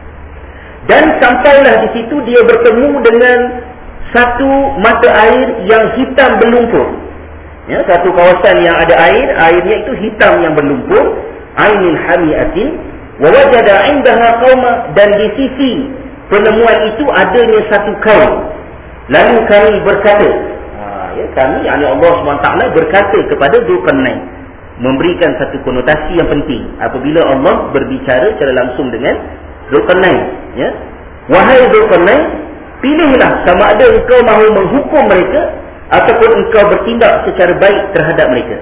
Dan sampailah di situ dia bertemu dengan satu mata air yang hitam berlumpur. Ya, satu kawasan yang ada air, airnya itu hitam yang berlumpur, ainin hamiatin, wa wajada 'indaha qauma, dan di sisi penemuan itu adanya satu kaum. Lalu kami berkata, ha, ya, kami, yakni Allah subhanahu wa taala berkata kepada Dzulqarnain, memberikan satu konotasi yang penting apabila Allah berbicara secara langsung dengan Dzulqarnain, ya. Wahai Dzulqarnain, pilihlah sama ada engkau mahu menghukum mereka ataupun engkau bertindak secara baik terhadap mereka.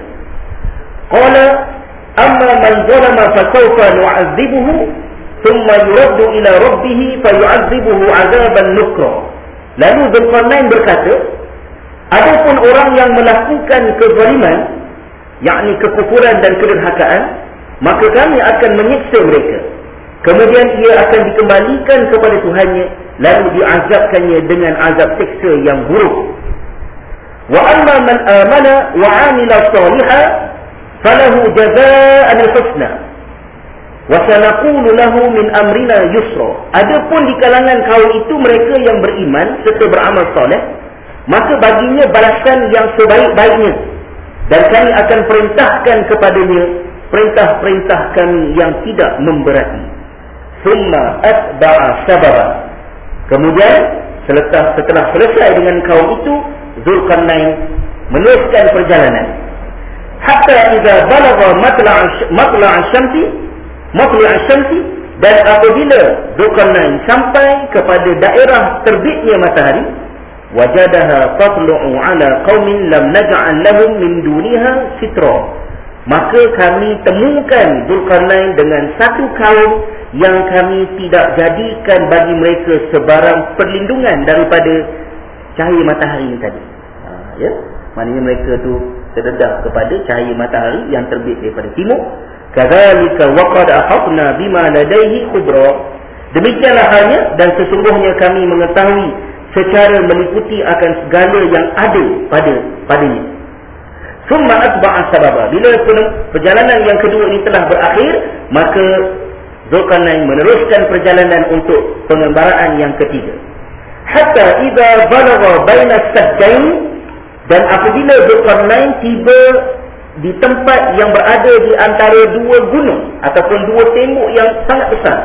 Qala amma man zalama fa sawfa nu'adzibuhu thumma yuraddu ila rabbih fa yu'adzibuhu 'adzaban nukra. Lalu Dzulqarnain berkata, adapun orang yang melakukan kezaliman, yakni kekufuran dan kedurhakaan, maka kami akan menyiksa mereka. Kemudian ia akan dikembalikan kepada Tuhannya, lalu diazabkannya dengan azab siksa yang buruk. Wa amma man amana wa 'amila shalihan falahu jazaa'an al-husna wa sanaqulu lahu min amrina yusra. Adapun di kalangan kaum itu mereka yang beriman serta beramal soleh, maka baginya balasan yang sebaik-baiknya, dan kami akan perintahkan kepadanya perintah-perintah kami yang tidak memberati. Summa atba'a sababa. Kemudian setelah, setelah selesai dengan kaum itu, Dzulqarnain meneruskan perjalanan. Hatta idza balagha matla'a asy-syamsi matla'a asy-syamsi, dan apabila Dzulqarnain sampai kepada daerah terbitnya matahari, wajadaha tatlu'u 'ala qaumin lam naj'al lahum min duniha sitra. Maka kami temukan Dzulqarnain dengan satu kaum yang kami tidak jadikan bagi mereka sebarang perlindungan daripada cahaya matahari ini tadi. Ha, ya, maknanya mereka tu terdedah kepada cahaya matahari yang terbit daripada timur. Kadzalika waqad ahaqna bima ladaihi khubra. Demikianlah halnya, dan sesungguhnya kami mengetahui secara meliputi akan segala yang ada pada padanya. Summa atba'a sababa. Bila perjalanan yang kedua ini telah berakhir, maka Dzulqarnain meneruskan perjalanan untuk pengembaraan yang ketiga. Hatta idza balagha baina as-saddain, dan apabila Dzulqarnain tiba di tempat yang berada di antara dua gunung ataupun dua tembok yang sangat besar,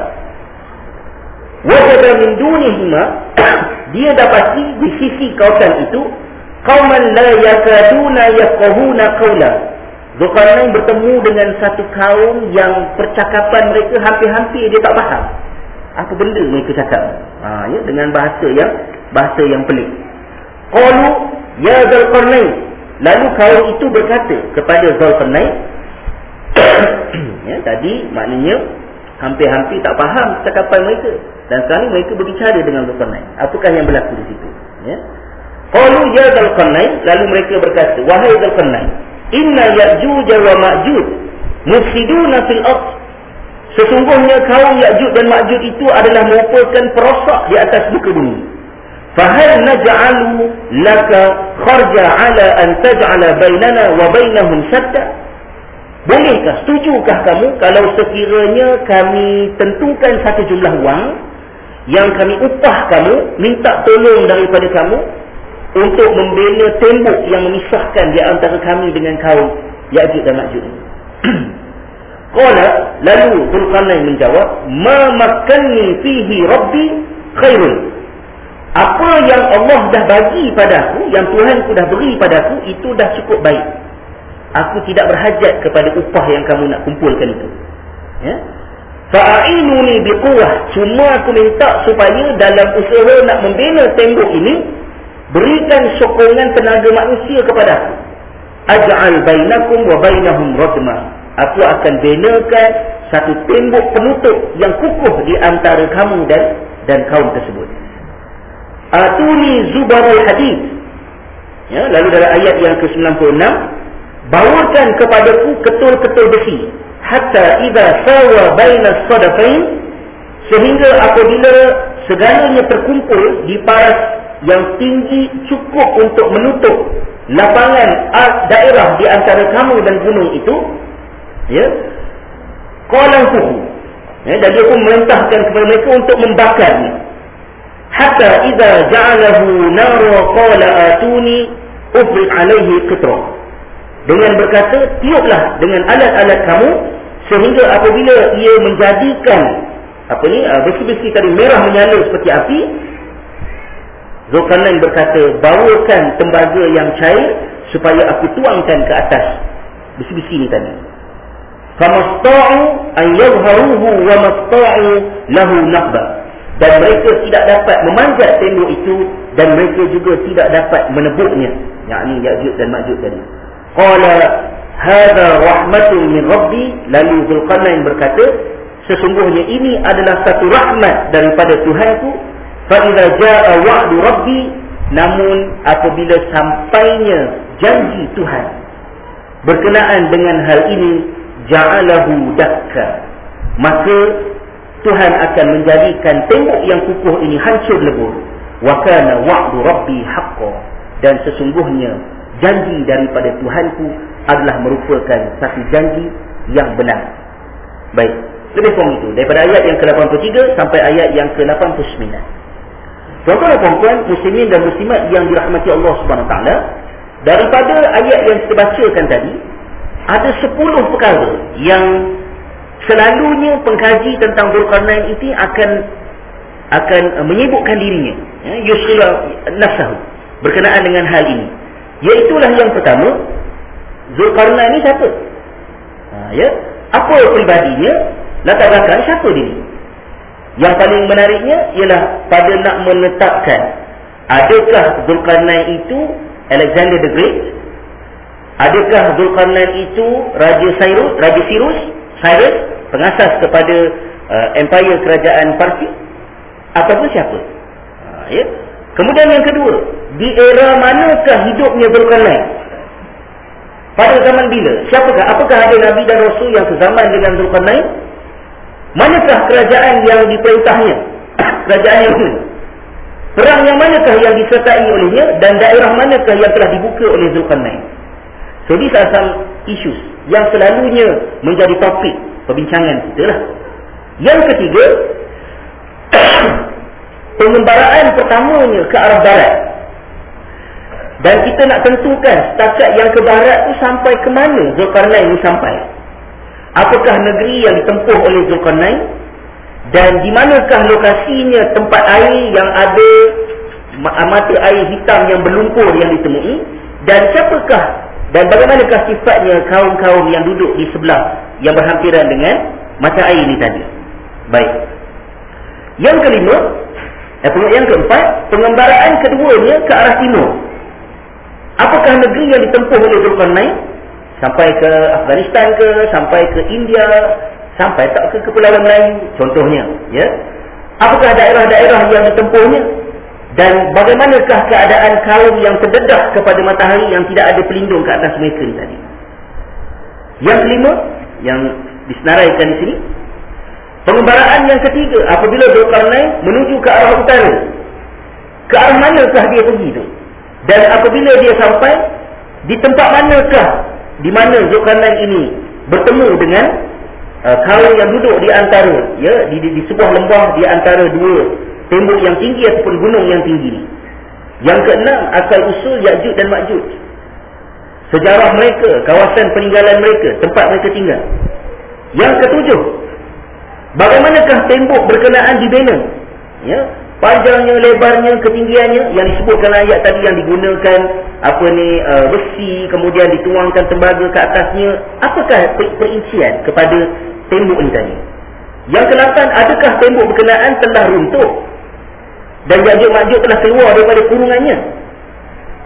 wajada min dunihima, dia dapati di sisi kawasan itu qauman la yakaduna yafqahuna qawla. Dzulqarnain bertemu dengan satu kaum yang percakapan mereka hampir-hampir dia tak faham apa benda mereka cakap. Ha, ya, dengan bahasa yang bahasa yang pelik. Qalu ya Dzulqarnain, lalu kaum itu berkata kepada Dzulqarnain, ya, tadi maknanya hampir-hampir tak faham cakapan mereka, dan sekarang mereka berbicara dengan Dzulqarnain. Apakah yang berlaku di situ? Ya. Qalu ya Dzulqarnain, lalu mereka berkata, wahai Dzulqarnain, inna Ya'juj wa Ma'juj mufsiduna fil ardh. Sesungguhnya kaum Ya'juj dan Ma'juj itu adalah merupakan perosak di atas muka bumi. Fahal naj'alu laka kharja ala an taj'ala bainana wa bainahum sadda? Bolehkah, setujukah kamu kalau sekiranya kami tentukan satu jumlah wang yang kami upah kamu, minta tolong daripada kamu untuk membina tembok yang memisahkan di antara kami dengan kaum Ya'juj dan Ma'juj? Qala, lalu Dzulqarnain menjawab, ma makkanni fihi rabbi khairun. Apa yang Allah dah bagi padaku, yang Tuhanku dah beri padaku, itu dah cukup baik. Aku tidak berhajat kepada upah yang kamu nak kumpulkan itu. Ya? Fa'inuni biquwwah. Cuma aku minta supaya dalam usaha nak membina tembok ini, berikan sokongan tenaga manusia kepada aku. aj'al bainakum wa bainahum radma. Aku akan binakan satu tembok penutup yang kukuh di antara kamu dan dan kaum tersebut. Atuni zubarul hadid. Ya, lalu dalam ayat yang ke sembilan puluh enam, bawakan kepadaku ketul-ketul besi, hatta idza sawa bainas sadafain, sehingga apabila segalanya terkumpul di paras yang tinggi cukup untuk menutup lapangan daerah di antara kamu dan gunung itu, ya, qalahu, ya, dan dia pun merintahkan kepada mereka untuk membakarnya. Hatta idza ja'alahu nara qala atuni ufriq alaihi qitra. Dengan berkata, tiuplah dengan alat-alat kamu, sehingga apabila ia menjadikan apa ni, besi-besi tadi merah menyala seperti api, Zulkarnain berkata, bawakan tembaga yang cair supaya aku tuangkan ke atas besi-besi ni tadi. Famasta'u an yadhharuhu wa masta'u lahu naqba. Dan mereka tidak dapat memanjat tembok itu, dan mereka juga tidak dapat menebuknya, yakni Ya'juj dan Ma'juj tadi. Qala hadha rahmatun min rabbi. Lalu Zulkarnain berkata, sesungguhnya ini adalah satu rahmat daripada Tuhanku. Fa idza jaa wa'du rabbi, namun apabila sampainya janji Tuhan berkenaan dengan hal ini, ja'alahu dakka, maka Tuhan akan menjadikan tembok yang kukuh ini hancur lebur. Wa kana wa'du rabbi haqqan, dan sesungguhnya janji daripada Tuhanku adalah merupakan satu janji yang benar. Baik, lebih kurang itu daripada ayat yang ke lapan puluh tiga sampai ayat yang ke lapan puluh sembilan. Tuan-tuan dan puan-puan, muslimin dan muslimat yang dirahmati Allah Subhanahu Wa Taala, daripada ayat yang kita bacakan tadi, ada sepuluh perkara yang selalunya pengkaji tentang Zulkarnain itu akan akan menyibukkan dirinya, ya, yusila nafsahu, berkenaan dengan hal ini. Iaitulah yang pertama, Zulkarnain ini siapa? Ha, ya, apa pribadinya, latar belakang siapa dia? Yang paling menariknya ialah pada nak menetapkan adakah Zulkarnain itu Alexander the Great, adakah Zulkarnain itu Raja Cyrus, Raja Cyrus, Cyrus, pengasas kepada uh, empire kerajaan Parsi, ataupun siapa? Ha, ya. Kemudian yang kedua, di era manakah hidupnya Zulkarnain? Pada zaman bila? Siapakah? Apakah ada Nabi dan Rasul yang sezaman dengan Zulkarnain? Manakah kerajaan yang diperintahnya? Kerajaan yang mana? Perang yang manakah yang disertai olehnya? Dan daerah manakah yang telah dibuka oleh Zulkarnain? So, these are some issues yang selalunya menjadi topik perbincangan kita lah. Yang ketiga, pengembaraan pertamanya ke arah barat. Dan kita nak tentukan setakat yang ke barat tu sampai ke mana Zulkarnain ni sampai. Apakah negeri yang ditempuh oleh Zulkarnain, dan di manakah lokasinya tempat air yang ada mata air hitam yang berlumpur yang ditemui, dan siapakah dan bagaimanakah sifatnya kaum-kaum yang duduk di sebelah yang berhampiran dengan mata air ini tadi. Baik. Yang kelima, eh, yang keempat, pengembaraan keduanya ke arah timur. Apakah negeri yang ditempuh oleh Zulkarnain? Sampai ke Afghanistan ke, sampai ke India, sampai tak ke Kepulauan Melayu contohnya, ya. Apakah daerah-daerah yang ditempuhnya, dan bagaimanakah keadaan kaum yang terdedah kepada matahari yang tidak ada pelindung ke atas mereka ni tadi. Yang kelima yang disenaraikan di sini, pengembaraan yang ketiga apabila Zulkarnain menuju ke arah utara, ke arah manakah dia pergi tu, dan apabila dia sampai di tempat manakah di mana Zulkarnain ini bertemu dengan uh, kaum yang duduk di antara, ya, di, di, di sebuah lembah di antara dua tembok yang tinggi ataupun gunung yang tinggi. Yang keenam, asal usul Ya'juj dan Ma'juj, sejarah mereka, kawasan peninggalan mereka, tempat mereka tinggal. Yang ketujuh, bagaimanakah tembok berkenaan dibina, ya, panjangnya, lebarnya, ketinggiannya, yang disebutkan ayat tadi, yang digunakan apa ni uh, besi, kemudian dituangkan tembaga ke atasnya. Apakah per- perincian kepada tembok ini tadi? Yang kedelapan, adakah tembok berkenaan telah runtuh dan Ya'juj Ma'juj telah keluar daripada kurungannya?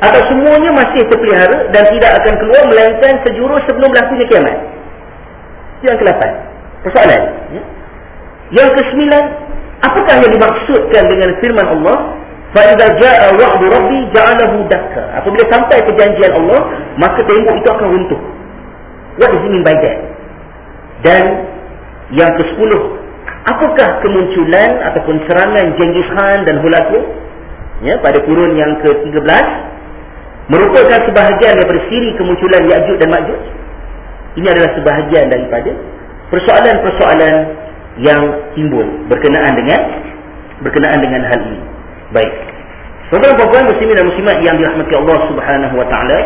atau semuanya masih terpelihara dan tidak akan keluar melainkan sejurus sebelum berlakunya kiamat? Yang kelapan, persoalan. Yang kesembilan, apakah yang dimaksudkan dengan firman Allah, fa idza jaa wa'du rabbi ja'alahu dakka? Apabila sampai perjanjian Allah, maka tembok itu akan runtuh. What does it mean by that? Dan yang kesepuluh, apakah kemunculan ataupun serangan Genghis Khan dan Hulagu, ya, pada kurun yang ke tiga belas merupakan sebahagian daripada siri kemunculan Ya'juj dan Ma'juj? Ini adalah sebahagian daripada persoalan-persoalan yang timbul berkenaan dengan berkenaan dengan hal ini. Baik. Saudara-saudara muslimin dan muslimat yang dirahmati Allah Subhanahu wa taala,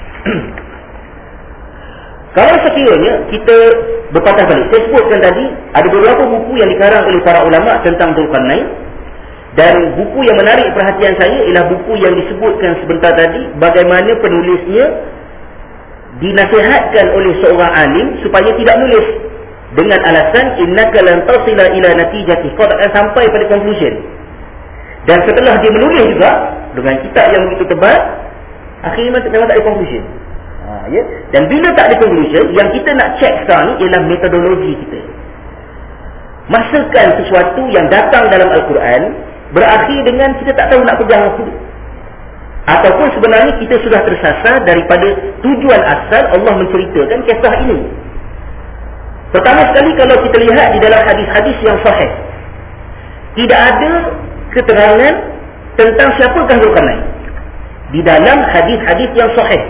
kalau sekiranya kita berpatah balik, saya sebutkan tadi ada beberapa buku yang dikarang oleh para ulama tentang Zulkarnain, dan buku yang menarik perhatian saya ialah buku yang disebutkan sebentar tadi, bagaimana penulisnya dinasihatkan oleh seorang alim supaya tidak menulis dengan alasan innaka lan tasila ila natijati, kau takkan sampai pada conclusion. Dan setelah dia menulis juga dengan kitab yang begitu tebal, akhirnya memang tak ada conclusion. Ha, ya? Dan bila tak ada conclusion, yang kita nak check sekarang ni ialah metodologi kita. Masakan sesuatu yang datang dalam Al-Quran berakhir dengan kita tak tahu nak pegang apa, ataupun sebenarnya kita sudah tersasar daripada tujuan asal Allah menceritakan kisah ini. Pertama sekali, kalau kita lihat di dalam hadis-hadis yang sahih, tidak ada keterangan tentang siapakah Zulkarnain. Di dalam hadis-hadis yang sahih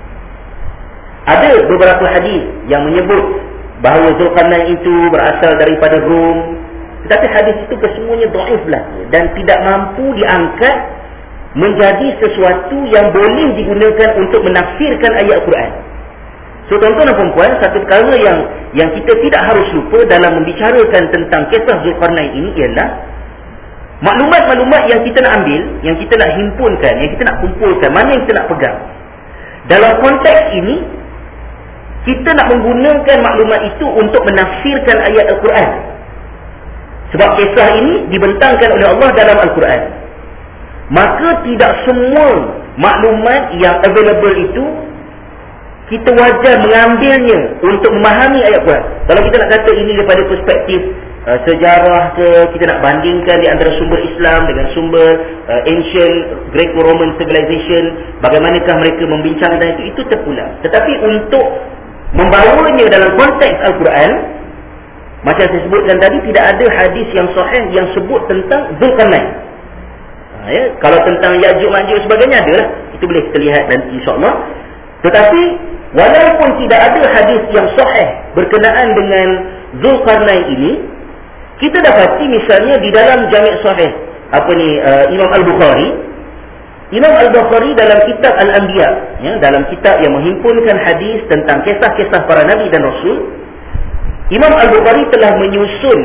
ada beberapa hadis yang menyebut bahawa Zulkarnain itu berasal daripada Rom, tetapi hadis itu kesemuanya dhaif lah dan tidak mampu diangkat menjadi sesuatu yang boleh digunakan untuk menafsirkan ayat Al-Quran. So tuan-tuan dan puan-puan, satu perkara yang yang kita tidak harus lupa dalam membicarakan tentang kisah Zulkarnain ini ialah maklumat-maklumat yang kita nak ambil, yang kita nak himpunkan, yang kita nak kumpulkan, mana yang kita nak pegang. Dalam konteks ini, kita nak menggunakan maklumat itu untuk menafsirkan ayat Al-Quran. Sebab kisah ini dibentangkan oleh Allah dalam Al-Quran. Maka tidak semua maklumat yang available itu kita wajar mengambilnya untuk memahami ayat Quran. Kalau kita nak kata ini daripada perspektif uh, sejarah ke, kita nak bandingkan di antara sumber Islam dengan sumber uh, ancient Greco-Roman civilization, bagaimanakah mereka membincangkan itu, itu terpulang. Tetapi untuk membawanya dalam konteks Al-Quran, macam saya sebutkan tadi, tidak ada hadis yang sahih yang sebut tentang Zulkarnain. Ha, ya? Kalau tentang Ya'juj Ma'juj sebagainya adalah, itu boleh kita lihat nanti insya-Allah. Tetapi walaupun tidak ada hadis yang sahih berkenaan dengan Zulkarnain ini, kita dapati misalnya di dalam Jami' Sahih apa ni uh, Imam Al-Bukhari, Imam Al-Bukhari dalam kitab Al-Anbiya, ya, dalam kitab yang menghimpunkan hadis tentang kisah-kisah para nabi dan rasul, Imam Al-Bukhari telah menyusun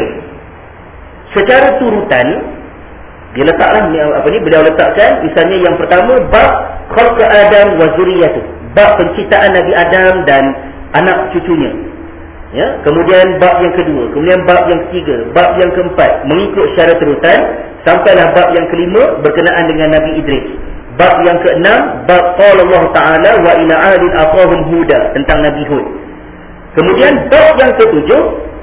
secara turutan. Dia letaklah apa ni, beliau letakkan misalnya yang pertama bab khalq Adam wa zurriyyatuh, bab penciptaan Nabi Adam dan anak cucunya. Ya, kemudian bab yang kedua, kemudian bab yang ketiga, bab yang keempat, mengikut secara turutan sampailah bab yang kelima berkenaan dengan Nabi Idris. Bab yang keenam, bab qala Allah Taala wa ila 'adin aqahum huda, tentang Nabi Hud. Kemudian bab yang ketujuh,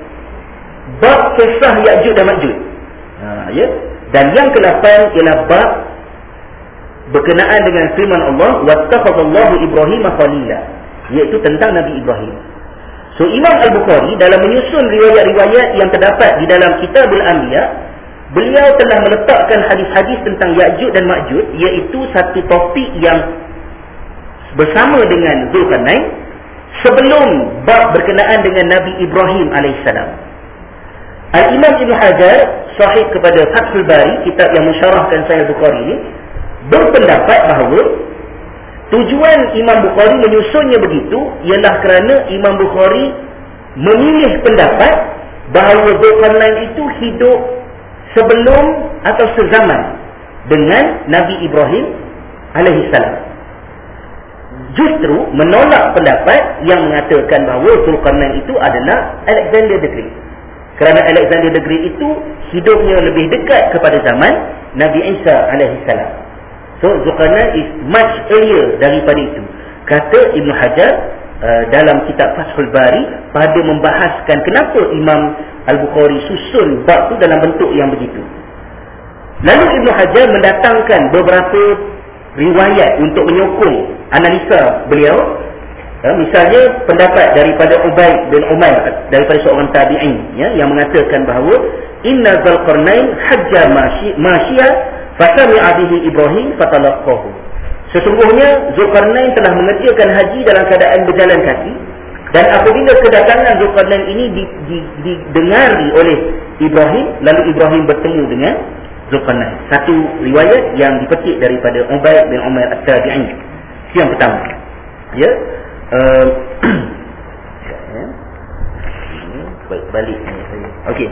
bab kisah Ya'juj dan Ma'juj. Ha, ya. Dan yang ke-lapan ialah bab berkenaan dengan firman Allah wattakhadallahu Ibrahim khalila, iaitu tentang Nabi Ibrahim. So Imam Al-Bukhari dalam menyusun riwayat-riwayat yang terdapat di dalam Kitabul Anbiya, beliau telah meletakkan hadis-hadis tentang Ya'juj dan Ma'juj, iaitu satu topik yang bersama dengan Zulkarnain sebelum bab berkenaan dengan Nabi Ibrahim alaihissalam. Al-Imam Ibn Hajar sahih kepada Fathul Bari, kitab yang mensyarahkan Sahih Bukhari ini, berpendapat bahawa tujuan Imam Bukhari menyusunnya begitu ialah kerana Imam Bukhari memilih pendapat bahawa Zulkarnain itu hidup sebelum atau sezaman dengan Nabi Ibrahim alaihissalam. Justru menolak pendapat yang mengatakan bahawa Zulkarnain itu adalah Alexander the Great, kerana Alexander the Great itu hidupnya lebih dekat kepada zaman Nabi Isa alaihissalam. So Zulkarnain is much earlier daripada itu. Kata Ibn Hajar uh, dalam kitab Fathul Bari pada membahaskan kenapa Imam Al-Bukhari susun bab tu dalam bentuk yang begitu. Lalu Ibn Hajar mendatangkan beberapa riwayat untuk menyokong analisa beliau. Uh, misalnya pendapat daripada Ubaid bin Umair, daripada seorang tabi'in, ya, yang mengatakan bahawa inna Zulkarnain hajja masyi'a fasami'a bihi Ibrahim fatalaqahu. Sesungguhnya Zulkarnain telah mengerjakan haji dalam keadaan berjalan kaki, dan apabila kedatangan Zulkarnain ini didengari oleh Ibrahim, lalu Ibrahim bertemu dengan Zulkarnain. Satu riwayat yang dipetik daripada Ubaid bin Umair at-Tabi'i. Itu yang pertama. Ya. Uh, balik. Okey.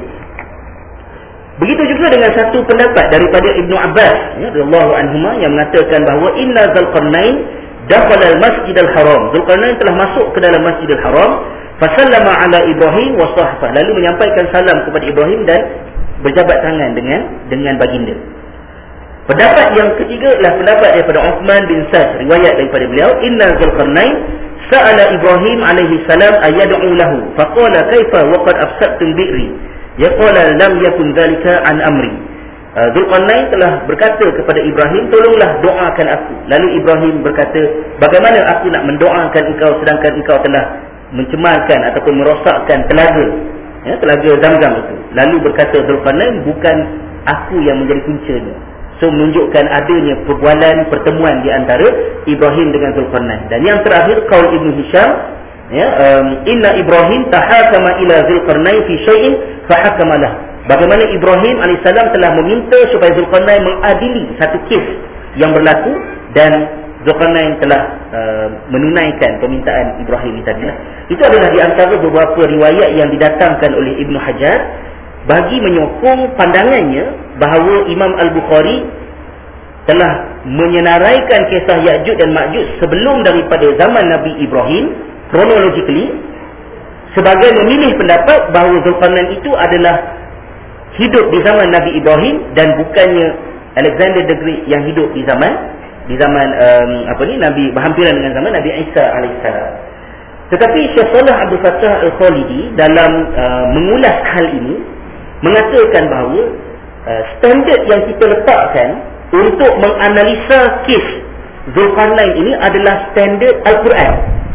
Begitu juga dengan satu pendapat daripada Ibnu Abbas, ya, radhiyallahu anhuma, yang mengatakan bahawa inna Zulkarnain dakhala al-Masjid al-Haram. Zulkarnain telah masuk ke dalam Masjid al-Haram, fasallama ala Ibrahim wa sahbah, lalu menyampaikan salam kepada Ibrahim dan berjabat tangan dengan dengan baginda. Pendapat yang ketiga adalah pendapat daripada Uthman bin Sa'd, riwayat daripada beliau, inna Zulkarnain sa'ala Ibrahim alaihi salam ayad'u lahu faqala kaifa wa qad afsadtum bi'ri. Ya qala lam yakun dhalika an amri. uh, Zulkarnain telah berkata kepada Ibrahim, tolonglah doakan aku. Lalu Ibrahim berkata, bagaimana aku nak mendoakan engkau sedangkan engkau telah mencemarkan ataupun merosakkan telaga, ya, telaga Zamzam itu. Lalu berkata Zulkarnain, bukan aku yang menjadi puncanya. So menunjukkan adanya perbualan pertemuan di antara Ibrahim dengan Zulkarnain. Dan yang terakhir qaul Ibnu Hisham, ya, um, inna Ibrahim tahakama ila Zulkarnain fi syai'in fahakamalah. Bagaimana Ibrahim alaihissalam telah meminta supaya Zulkarnain mengadili satu kes yang berlaku, dan Zulkarnain telah uh, menunaikan permintaan Ibrahim tadi. Itu adalah di antara beberapa riwayat yang didatangkan oleh Ibnu Hajar bagi menyokong pandangannya bahawa Imam Al-Bukhari telah menyenaraikan kisah Ya'juj dan Ma'juj sebelum daripada zaman Nabi Ibrahim chronologically, sebagai memilih pendapat bahawa Zulkarnain itu adalah hidup di zaman Nabi Ibrahim dan bukannya Alexander the Great yang hidup di zaman di zaman um, apa ni Nabi, berhampiran dengan zaman Nabi Isa alaihissalam. Tetapi Syekh Shalih Abdul Fattah Al-Khalidi dalam uh, mengulas hal ini mengatakan bahawa uh, standard yang kita letakkan untuk menganalisa kes Zulkarnain ini adalah standard Al-Quran.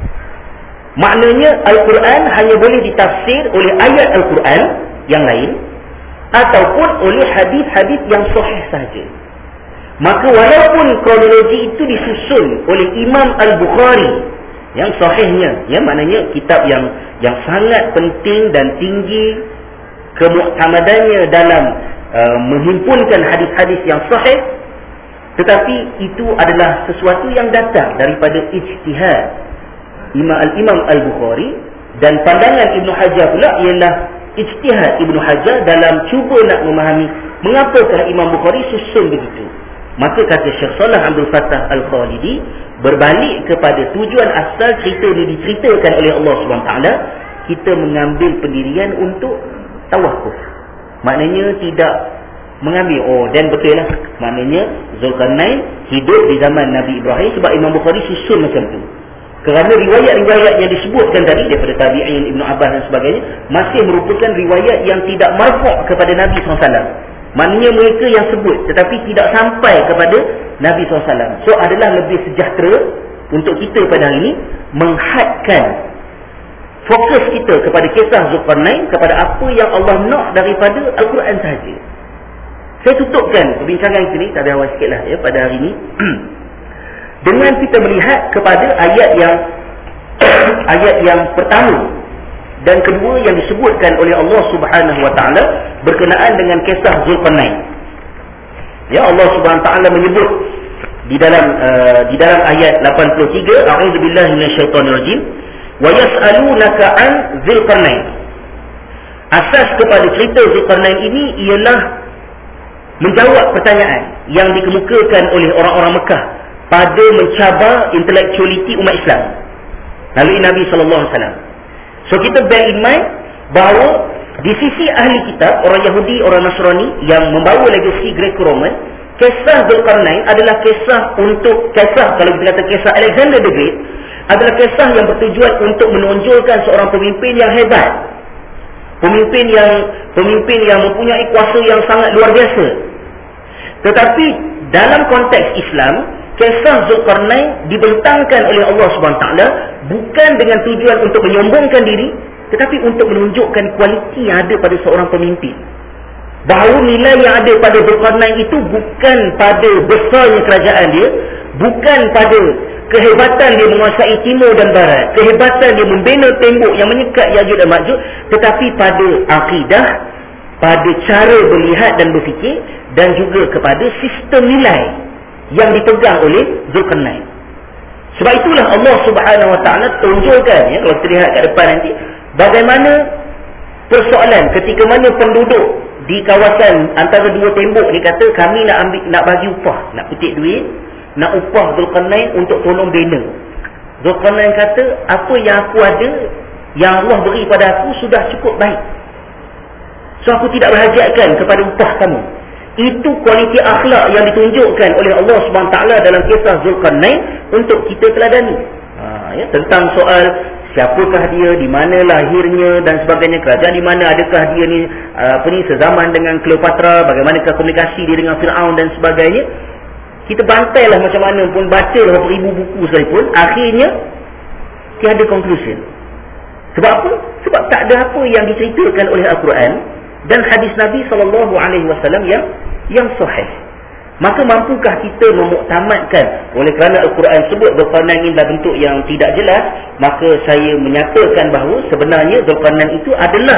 Maknanya Al-Quran hanya boleh ditafsir oleh ayat Al-Quran yang lain ataupun oleh hadis-hadis yang sahih sahaja. Maka walaupun kronologi itu disusun oleh Imam Al-Bukhari yang sahihnya, ya, maknanya kitab yang yang sangat penting dan tinggi kemuktamadannya dalam uh, menghimpunkan hadis-hadis yang sahih, tetapi itu adalah sesuatu yang datang daripada ijtihad Imam Al-Imam Al-Bukhari, dan pandangan Ibn Hajar pula ialah ijtihad Ibn Hajar dalam cuba nak memahami mengapakah Imam Bukhari susun begitu. Maka kata Syekh Shalih Abdul Fattah Al-Khalidi, berbalik kepada tujuan asal cerita ini diceritakan oleh Allah subhanahu wa taala, kita mengambil pendirian untuk tawakuf. Maknanya tidak mengambil, oh dan betul lah, maknanya Zulkarnain hidup di zaman Nabi Ibrahim sebab Imam Bukhari susun macam tu. Kerana riwayat-riwayat yang disebutkan tadi daripada tabi'in, Ibnu Abbas dan sebagainya masih merupakan riwayat yang tidak marfu' kepada Nabi sallallahu alaihi wasallam. Maknanya mereka yang sebut tetapi tidak sampai kepada Nabi sallallahu alaihi wasallam. So adalah lebih sejahtera untuk kita pada hari ini menghadkan fokus kita kepada kisah Zulkarnain, kepada apa yang Allah nak daripada Al-Quran sahaja. Saya tutupkan perbincangan kita ni, tak ada awal sikit lah, ya, pada hari ini dengan kita melihat kepada ayat yang ayat yang pertama dan kedua yang disebutkan oleh Allah Subhanahu wa taala berkenaan dengan kisah Zulkarnain. Ya, Allah Subhanahu wa taala menyebut di dalam uh, di dalam ayat lapan puluh tiga, a'udzubillahi minasyaitonirrajim, wa yas'alunaka 'an Zulkarnain. Asas kepada cerita Zulkarnain ini ialah menjawab pertanyaan yang dikemukakan oleh orang-orang Mekah pada mencabar intellectuality umat Islam melalui Nabi sallallahu alaihi wasallam. So kita bear in mind bahawa di sisi ahli kitab, orang Yahudi, orang Nasrani yang membawa legasi Greco-Roman, kisah Zulkarnain adalah kisah untuk kisah, kalau kita kata kisah Alexander the Great, adalah kisah yang bertujuan untuk menonjolkan seorang pemimpin yang hebat, pemimpin yang pemimpin yang mempunyai kuasa yang sangat luar biasa. Tetapi dalam konteks Islam, kisah Zulkarnain dibentangkan oleh Allah subhanahu wa taala bukan dengan tujuan untuk menyombongkan diri, tetapi untuk menunjukkan kualiti yang ada pada seorang pemimpin. Bahawa nilai yang ada pada Zulkarnain itu bukan pada besarnya kerajaan dia, bukan pada kehebatan dia menguasai timur dan barat, kehebatan dia membina tembok yang menyekat Ya'juj dan Ma'juj, tetapi pada akidah, pada cara berlihat dan berfikir, dan juga kepada sistem nilai yang dipegang oleh Zulkarnain. Sebab itulah Allah Subhanahu Wa Taala tunjukkan, ya, kalau kita lihat kat depan nanti, bagaimana persoalan ketika mana penduduk di kawasan antara dua tembok ni kata, kami nak ambil, nak bagi upah, nak petik duit, nak upah Zulkarnain untuk tolong bina. Zulkarnain kata, apa yang aku ada, yang Allah beri pada aku sudah cukup baik, so aku tidak berhajatkan kepada upah kamu. Itu kualiti akhlak yang ditunjukkan oleh Allah subhanahu wa taala dalam kisah Zulkarnain untuk kita teladani. Ha, ya, tentang soal siapakah dia, di mana lahirnya dan sebagainya, kerajaan di mana, adakah dia ni apa ni sezaman dengan Cleopatra, bagaimanakah komunikasi dia dengan Firaun dan sebagainya. Kita bantailah macam mana pun, bacalah berapa ribu buku sekalipun, akhirnya tiada conclusion. Sebab apa? Sebab tak ada apa yang diceritakan oleh Al-Quran dan hadis Nabi sallallahu alaihi wasallam yang yang sahih. Maka mampukah kita memuktamadkan, oleh kerana Al-Quran sebut Zulkarnain ini dalam bentuk yang tidak jelas, maka saya menyatakan bahawa sebenarnya Zulkarnain itu adalah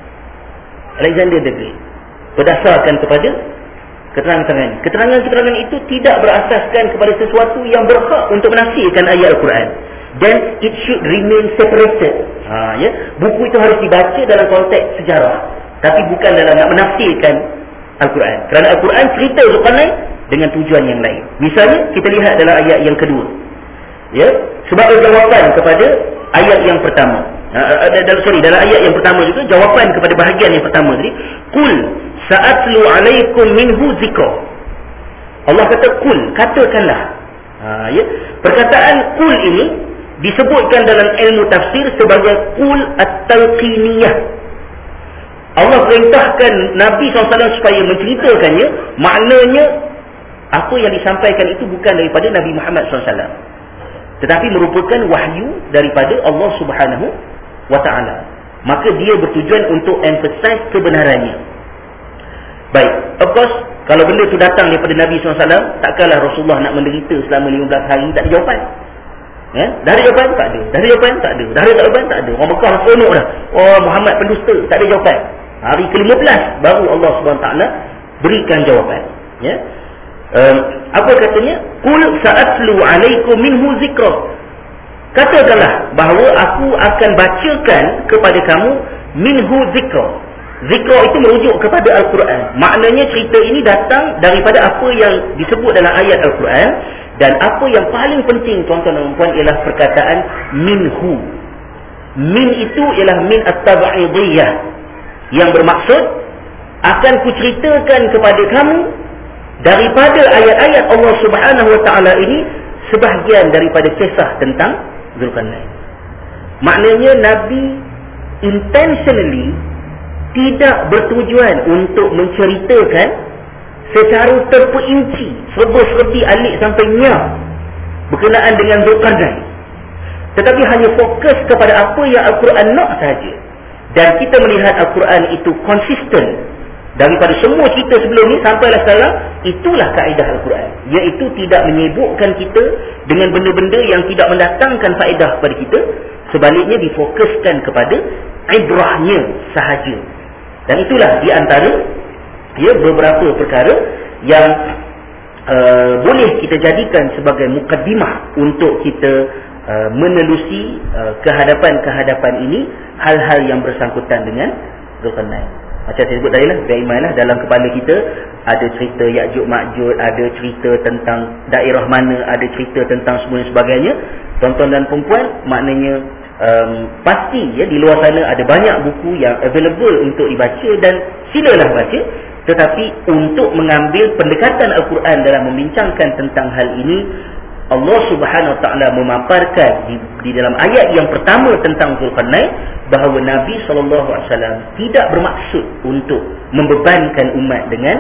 Alexander the Great berdasarkan kepada keterangan-keterangan. Keterangan-keterangan itu tidak berasaskan kepada sesuatu yang berhak untuk menafsirkan ayat Al-Quran. Then it should remain separated. Ha, ya? Buku itu harus dibaca dalam konteks sejarah, tapi bukan dalam nak menafsirkan Al-Quran. Kerana Al-Quran cerita Zulkarnain dengan tujuan yang lain. Misalnya kita lihat dalam ayat yang kedua, ya, sebab jawapan kepada ayat yang pertama. Uh, uh, sorry, dalam ayat yang pertama itu jawapan kepada bahagian yang pertama tadi, kul sa'atlu alaikum minhu zikra. Allah kata kul, katakanlah. Ha, ya, perkataan kul ini disebutkan dalam ilmu tafsir sebagai kul at-talqiniyah. Allah perintahkan Nabi sallallahu alaihi wasallam supaya menceritakannya. Maknanya apa yang disampaikan itu bukan daripada Nabi Muhammad sallallahu alaihi wasallam, tetapi merupakan wahyu daripada Allah Subhanahu wa taala. Maka dia bertujuan untuk emphasize kebenarannya. Baik, of course, kalau benda itu datang daripada Nabi sallallahu alaihi wasallam, takkanlah Rasulullah nak menderita selama lima belas hari tak ada jawapan. Ya? Dah ada jawapan? Tak ada. Dah ada jawapan? Tak ada. Dah ada jawapan? Tak ada. Orang Mekah seronok dah. Oh, Muhammad pendusta, tak ada jawapan. Hari ke lima belas baru Allah subhanahu wa taala berikan jawapan. Ya? Um, apa katanya? Qul sa'atlu alaikum minhu zikra. Katakanlah bahawa aku akan bacakan kepada kamu minhu zikra. Zikra itu merujuk kepada Al-Quran. Maknanya cerita ini datang daripada apa yang disebut dalam ayat Al-Quran. Dan apa yang paling penting, tuan-tuan dan puan, ialah perkataan minhu. Min itu ialah min at-tab'idiyah, yang bermaksud akan kuceritakan kepada kamu daripada ayat-ayat Allah Subhanahu wa taala ini sebahagian daripada kisah tentang Zulkarnain. Maknanya Nabi intentionally tidak bertujuan untuk menceritakan secara terperinci, serba-serbi alik sampai nyah berkenaan dengan Zulkarnain, tetapi hanya fokus kepada apa yang Al-Quran nak sahaja. Dan kita melihat Al-Quran itu konsisten daripada semua cerita sebelum ni sampailah sekarang. Itulah kaedah Al-Quran, iaitu tidak menyibukkan kita dengan benda-benda yang tidak mendatangkan faedah kepada kita. Sebaliknya difokuskan kepada ibrahnya sahaja. Dan itulah di antara ya, beberapa perkara yang uh, boleh kita jadikan sebagai mukaddimah untuk kita uh, menelusi uh, kehadapan-kehadapan ini, hal-hal yang bersangkutan dengan Zulkarnain. Macam saya sebut tadi lah, berimanlah dalam kepala kita ada cerita Ya'juj Ma'juj, ada cerita tentang daerah mana, ada cerita tentang semua dan sebagainya. Tuan-tuan dan perempuan, maknanya um, pasti ya, di luar sana ada banyak buku yang available untuk dibaca, dan silalah baca. Tetapi untuk mengambil pendekatan Al-Quran dalam membincangkan tentang hal ini, Allah Subhanahu Wa Taala memaparkan di, di dalam ayat yang pertama tentang Zulkarnain bahawa Nabi sallallahu alaihi wasallam tidak bermaksud untuk membebankan umat dengan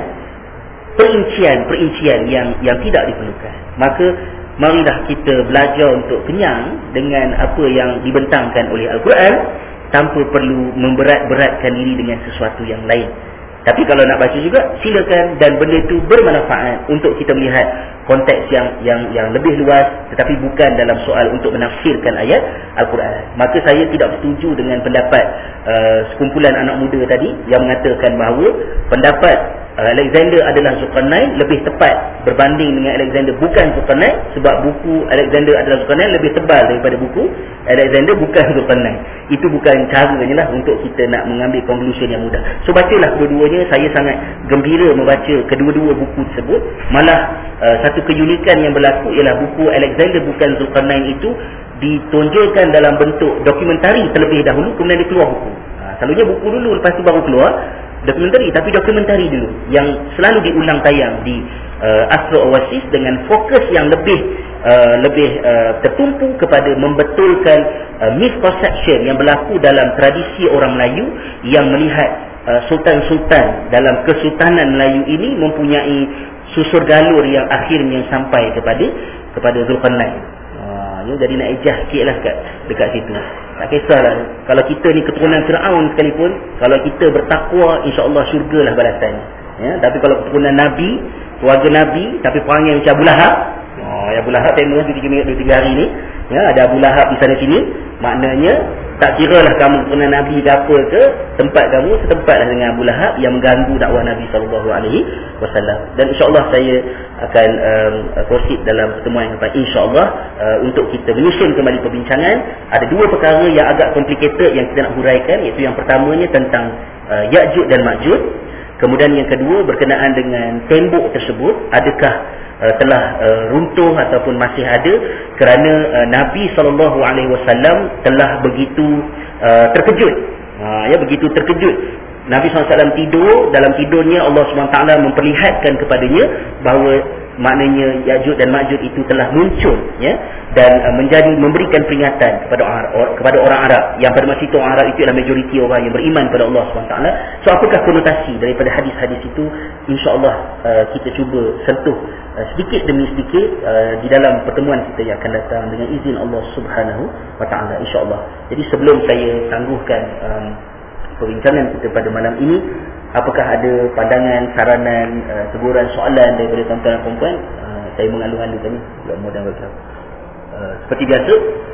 perincian-perincian yang yang tidak diperlukan. Maka marilah kita belajar untuk kenyang dengan apa yang dibentangkan oleh Al-Quran tanpa perlu memberat-beratkan diri dengan sesuatu yang lain. Tapi kalau nak baca juga, silakan, dan benda itu bermanfaat untuk kita melihat konteks yang yang yang lebih luas, tetapi bukan dalam soal untuk menafsirkan ayat Al-Quran. Maka saya tidak setuju dengan pendapat uh, sekumpulan anak muda tadi yang mengatakan bahawa pendapat uh, Alexander adalah Zulkarnain lebih tepat berbanding dengan Alexander bukan Zulkarnain, sebab buku Alexander adalah Zulkarnain lebih tebal daripada buku Alexander bukan Zulkarnain. Itu bukan caranya lah untuk kita nak mengambil conclusion yang mudah. So bacalah kedua-duanya. Saya sangat gembira membaca kedua-dua buku tersebut. Malah uh, satu keunikan yang berlaku ialah buku Alexander bukan Zulkarnain itu ditonjolkan dalam bentuk dokumentari terlebih dahulu, kemudian dia keluar buku. Ha, selalunya buku dulu, lepas tu baru keluar dokumentari, tapi dokumentari dulu yang selalu diulang tayang di uh, Astro Oasis dengan fokus yang lebih uh, lebih uh, tertumpu kepada membetulkan uh, misconception yang berlaku dalam tradisi orang Melayu yang melihat uh, sultan-sultan dalam kesultanan Melayu ini mempunyai susur galur yang akhirnya sampai kepada kepada Zulkarnain. Uh, ya, jadi nak ejah sikit lah dekat, dekat situ. Tak kisahlah. Kalau kita ni keturunan Fir'aun sekalipun, kalau kita bertakwa, insya-Allah syurgalah balasan. Ya, tapi kalau keturunan Nabi, keluarga Nabi, tapi perangai macam Abu Lahab, oh, ya Abu Lahab tengok dua tiga hari ni, ya, ada Abu Lahab di sana sini, maknanya tak kiralah kamu keturunan Nabi ke apa ke, tempat kamu setempatlah dengan Abu Lahab yang mengganggu dakwah Nabi sallallahu alaihi wasallam. Dan insya-Allah saya akan um, proceed dalam pertemuan yang akan insya-Allah uh, untuk kita menyusun kembali perbincangan. Ada dua perkara yang agak complicated yang kita nak huraikan, iaitu yang pertamanya tentang uh, Ya'juj dan Ma'juj. Kemudian yang kedua berkenaan dengan tembok tersebut, adakah uh, telah uh, runtuh ataupun masih ada, kerana uh, Nabi sallallahu alaihi wasallam telah begitu uh, terkejut. Ha, ya, begitu terkejut. Nabi sallallahu alaihi wasallam tidur, dalam tidurnya Allah subhanahu wa taala memperlihatkan kepadanya bahawa maknanya Ya'juj dan Ma'juj itu telah muncul, ya, dan uh, menjadi memberikan peringatan kepada orang, or, kepada orang Arab yang pada masa itu orang Arab itu adalah majoriti orang yang beriman kepada Allah subhanahu wa taala. So apakah konotasi daripada hadis-hadis itu, insya-Allah uh, kita cuba sentuh uh, sedikit demi sedikit uh, di dalam pertemuan kita yang akan datang dengan izin Allah Subhanahu wa taala, insya-Allah. Jadi sebelum saya tangguhkan um, perbincangan kita pada malam ini, apakah ada pandangan, saranan, uh, teguran, soalan daripada tuan-tuan dan puan-puan? Uh, saya mengalu-alu tadi, mudah dan welcome. Uh, seperti biasa,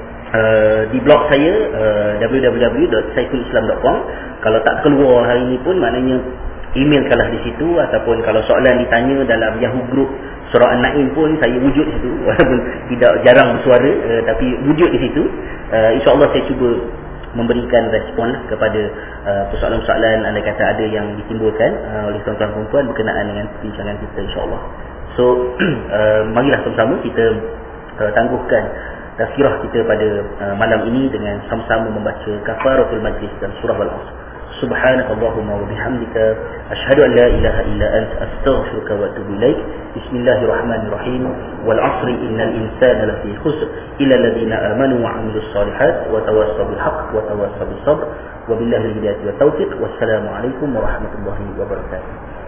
uh, di blog saya uh, w w w dot saiful islam dot com. Kalau tak keluar hari ini pun, maknanya email kalah di situ, ataupun kalau soalan ditanya dalam Yahoo group Surah An-Naim pun saya wujud di situ, walaupun tidak jarang bersuara, uh, tapi wujud di situ. Uh, InsyaAllah saya cuba memberikan respon kepada uh, persoalan-persoalan andai kata ada yang ditimbulkan uh, oleh tuan-tuan dan puan berkenaan dengan perbincangan kita, insya-Allah. So uh, marilah sama-sama kita uh, tangguhkan tazkirah kita pada uh, malam ini dengan sama-sama membaca kafaratul majlis dan surah Al-Asr. Subhanakallahumma wa bihamdika asyhadu an la ilaha illa anta astaghfiruka wa atubu ilaik. Bismillahirrahmanirrahim. Wal 'asri innal insana lafi khusr illa alladhina amanu wa 'amilus solihat wa tawassaw bil haqq wa tawassaw bis sabr. Wabillahi al-hidayah wa taufiq. Wassalamu alaikum warahmatullahi wabarakatuh.